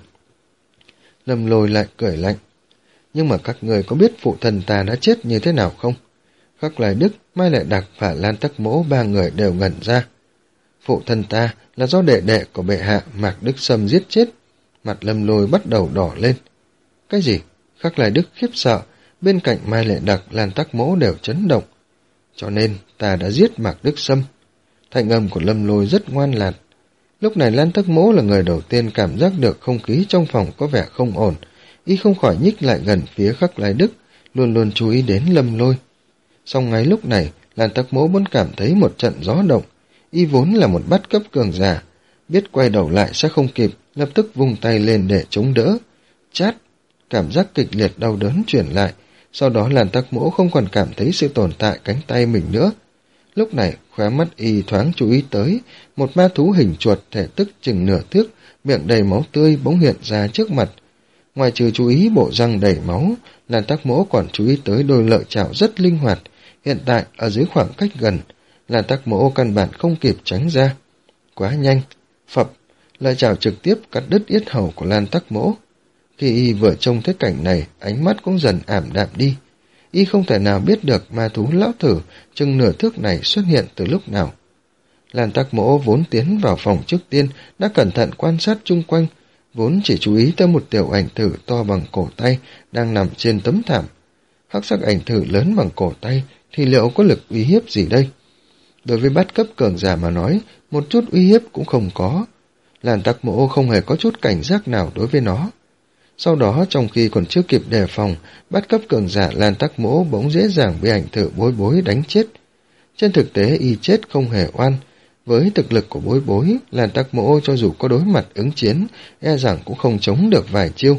Lâm Lôi lại cười lạnh. Nhưng mà các người có biết phụ thân ta đã chết như thế nào không? Khắc Lai Đức, Mai Lệ Đặc và Lan Tắc Mỗ ba người đều ngẩn ra. Phụ thân ta là do đệ đệ của bệ hạ Mạc Đức Sâm giết chết. Mặt Lâm Lôi bắt đầu đỏ lên. Cái gì? Khắc Lai Đức khiếp sợ, bên cạnh Mai Lệ Đặc, Lan Tắc Mỗ đều chấn động. Cho nên ta đã giết Mạc Đức Sâm. Thanh âm của Lâm Lôi rất ngoan lạt. Lúc này Lan Tắc Mỗ là người đầu tiên cảm giác được không khí trong phòng có vẻ không ổn. Y không khỏi nhích lại gần phía Khắc Lai Đức, luôn luôn chú ý đến Lâm Lôi. Song ngay lúc này, Lan Tắc Mỗ vẫn cảm thấy một trận gió động. Y vốn là một bát cấp cường giả, biết quay đầu lại sẽ không kịp, lập tức vung tay lên để chống đỡ. Chát! Cảm giác kịch liệt đau đớn chuyển lại, sau đó Lan Tắc Mỗ không còn cảm thấy sự tồn tại cánh tay mình nữa. Lúc này, khóe mắt Y thoáng chú ý tới, một ma thú hình chuột thể tức chừng nửa thước, miệng đầy máu tươi bỗng hiện ra trước mặt. Ngoài trừ chú ý bộ răng đầy máu, Lan Tắc Mỗ còn chú ý tới đôi lợi chảo rất linh hoạt. Hiện tại, ở dưới khoảng cách gần, Lan Tắc Mỗ căn bản không kịp tránh ra. Quá nhanh, phập, lợi chảo trực tiếp cắt đứt yết hầu của Lan Tắc Mỗ. Khi Y vừa trông thấy cảnh này, ánh mắt cũng dần ảm đạm đi. Y không thể nào biết được ma thú lão thử chừng nửa thước này xuất hiện từ lúc nào. Lan Tắc Mỗ vốn tiến vào phòng trước tiên, đã cẩn thận quan sát chung quanh, vốn chỉ chú ý tới một tiểu ảnh thử to bằng cổ tay đang nằm trên tấm thảm. Hắc sắc ảnh thử lớn bằng cổ tay thì liệu có lực uy hiếp gì đây? Đối với bát cấp cường giả mà nói, một chút uy hiếp cũng không có. Lan Tắc Mỗ không hề có chút cảnh giác nào đối với nó. Sau đó, trong khi còn chưa kịp đề phòng, bát cấp cường giả Lan Tắc Mỗ bỗng dễ dàng bị ảnh thử bối bối đánh chết. Trên thực tế, Y chết không hề oan. Với thực lực của bối bối, Lan Tắc Mỗ cho dù có đối mặt ứng chiến, e rằng cũng không chống được vài chiêu.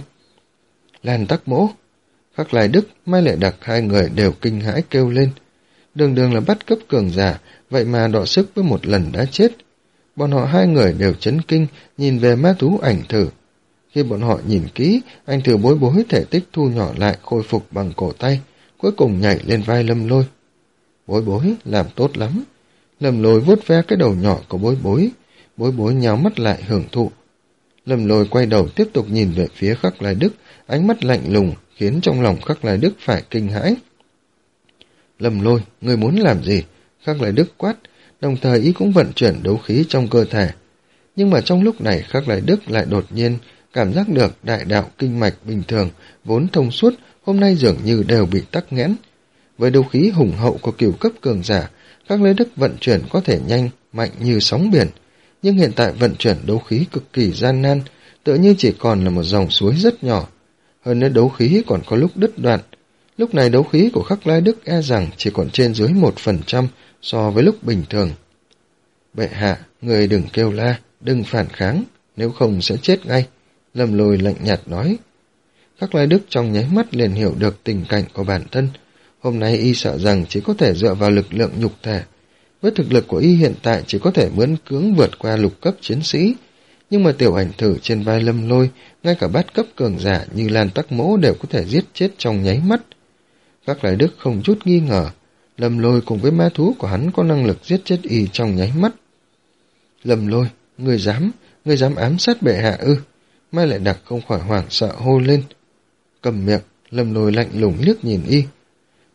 Lan Tắc Mỗ! Khắc Lai Đức, Mai Lệ Đặc hai người đều kinh hãi kêu lên. Đường đường là bát cấp cường giả, vậy mà đọ sức với một lần đã chết. Bọn họ hai người đều chấn kinh, nhìn về ma thú ảnh thử. Khi bọn họ nhìn kỹ, ảnh thử bối bối thể tích thu nhỏ lại khôi phục bằng cổ tay, cuối cùng nhảy lên vai Lâm Lôi. Bối bối, làm tốt lắm. Lâm Lôi vuốt ve cái đầu nhỏ của bối bối, bối bối nhào mắt lại hưởng thụ. Lâm Lôi quay đầu tiếp tục nhìn về phía Khắc Lai Đức, ánh mắt lạnh lùng, khiến trong lòng Khắc Lai Đức phải kinh hãi. Lâm Lôi, ngươi muốn làm gì? Khắc Lai Đức quát, đồng thời Y cũng vận chuyển đấu khí trong cơ thể. Nhưng mà trong lúc này Khắc Lai Đức lại đột nhiên cảm giác được đại đạo kinh mạch bình thường, vốn thông suốt, hôm nay dường như đều bị tắc nghẽn. Với đấu khí hùng hậu của cửu cấp cường giả, Khắc Lai Đức vận chuyển có thể nhanh, mạnh như sóng biển, nhưng hiện tại vận chuyển đấu khí cực kỳ gian nan, tựa như chỉ còn là một dòng suối rất nhỏ. Hơn nữa đấu khí còn có lúc đứt đoạn. Lúc này đấu khí của Khắc Lai Đức e rằng chỉ còn trên dưới một phần trăm so với lúc bình thường. Bệ hạ, người đừng kêu la, đừng phản kháng, nếu không sẽ chết ngay. Lâm Lôi lạnh nhạt nói. Khắc Lai Đức trong nháy mắt liền hiểu được tình cảnh của bản thân. Hôm nay Y sợ rằng chỉ có thể dựa vào lực lượng nhục thể. Với thực lực của Y hiện tại chỉ có thể miễn cưỡng vượt qua lục cấp chiến sĩ. Nhưng mà tiểu ảnh thử trên vai Lâm Lôi, ngay cả bát cấp cường giả như Lan Tắc Mỗ đều có thể giết chết trong nháy mắt. Khắc Lai Đức không chút nghi ngờ, Lâm Lôi cùng với ma thú của hắn có năng lực giết chết Y trong nháy mắt. Lâm Lôi, ngươi dám, ngươi dám ám sát bệ hạ ư? Mai Lệ Đặc không khỏi hoảng sợ hô lên. Cầm miệng, Lâm Lôi lạnh lùng liếc nhìn Y.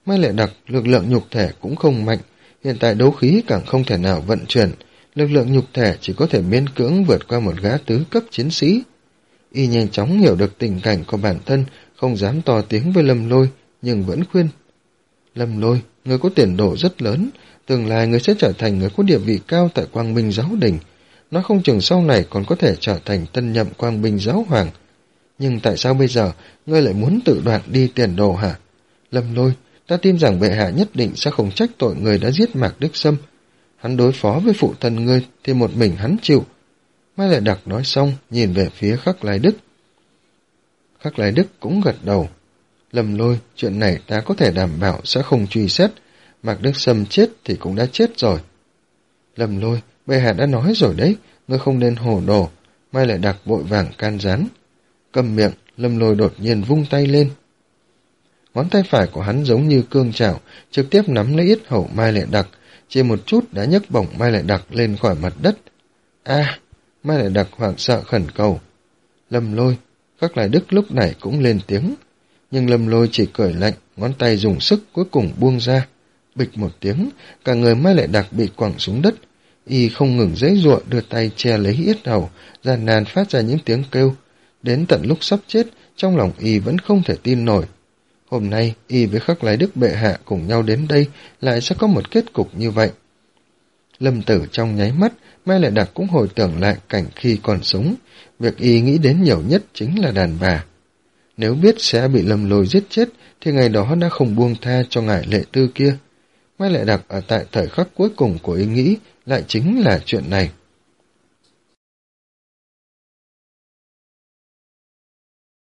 Mai Lệ Đặc lực lượng nhục thể cũng không mạnh, hiện tại đấu khí càng không thể nào vận chuyển, lực lượng nhục thể chỉ có thể miễn cưỡng vượt qua một gã tứ cấp chiến sĩ. Y nhanh chóng hiểu được tình cảnh của bản thân, không dám to tiếng với Lâm Lôi, nhưng vẫn khuyên. Lâm Lôi, người có tiền đồ rất lớn, tương lai người sẽ trở thành người có địa vị cao tại Quang Minh Giáo Đình. Nó không chừng sau này còn có thể trở thành tân nhậm Quang Minh Giáo Hoàng. Nhưng tại sao bây giờ ngươi lại muốn tự đoạn đi tiền đồ hả? Lâm Lôi, ta tin rằng bệ hạ nhất định sẽ không trách tội người đã giết Mạc Đức Sâm. Hắn đối phó với phụ thân ngươi thì một mình hắn chịu. Mai Lệ Đặc nói xong, nhìn về phía Khắc Lai Đức. Khắc Lai Đức cũng gật đầu. Lâm Lôi, chuyện này ta có thể đảm bảo sẽ không truy xét. Mạc Đức Sâm chết thì cũng đã chết rồi. Lâm Lôi, bệ hạ đã nói rồi đấy, ngươi không nên hồ đồ. Mai Lệ Đặc vội vàng can gián. Cầm miệng, Lâm Lôi đột nhiên vung tay lên. Ngón tay phải của hắn giống như cương chảo, trực tiếp nắm lấy yết hầu Mai Lệ Đặc, chỉ một chút đã nhấc bổng Mai Lệ Đặc lên khỏi mặt đất. A! Mai Lệ Đặc hoảng sợ khẩn cầu. Lâm Lôi, Khắc Lai Đức lúc này cũng lên tiếng, nhưng Lâm Lôi chỉ cười lạnh, ngón tay dùng sức cuối cùng buông ra. Bịch một tiếng, cả người Mai Lệ Đặc bị quẳng xuống đất. Y không ngừng giãy giụa đưa tay che lấy yết hầu, gian nan phát ra những tiếng kêu. Đến tận lúc sắp chết, trong lòng Y vẫn không thể tin nổi. Hôm nay, Y với Khắc Lai Đức bệ hạ cùng nhau đến đây, lại sẽ có một kết cục như vậy. Lâm Tử trong nháy mắt, Mai Lệ Đặc cũng hồi tưởng lại cảnh khi còn sống. Việc Y nghĩ đến nhiều nhất chính là đàn bà. Nếu biết sẽ bị Lâm Lôi giết chết, thì ngày đó đã không buông tha cho ngải Lệ Tư kia. Mai Lệ Đặc ở tại thời khắc cuối cùng của ý nghĩ lại chính là chuyện này.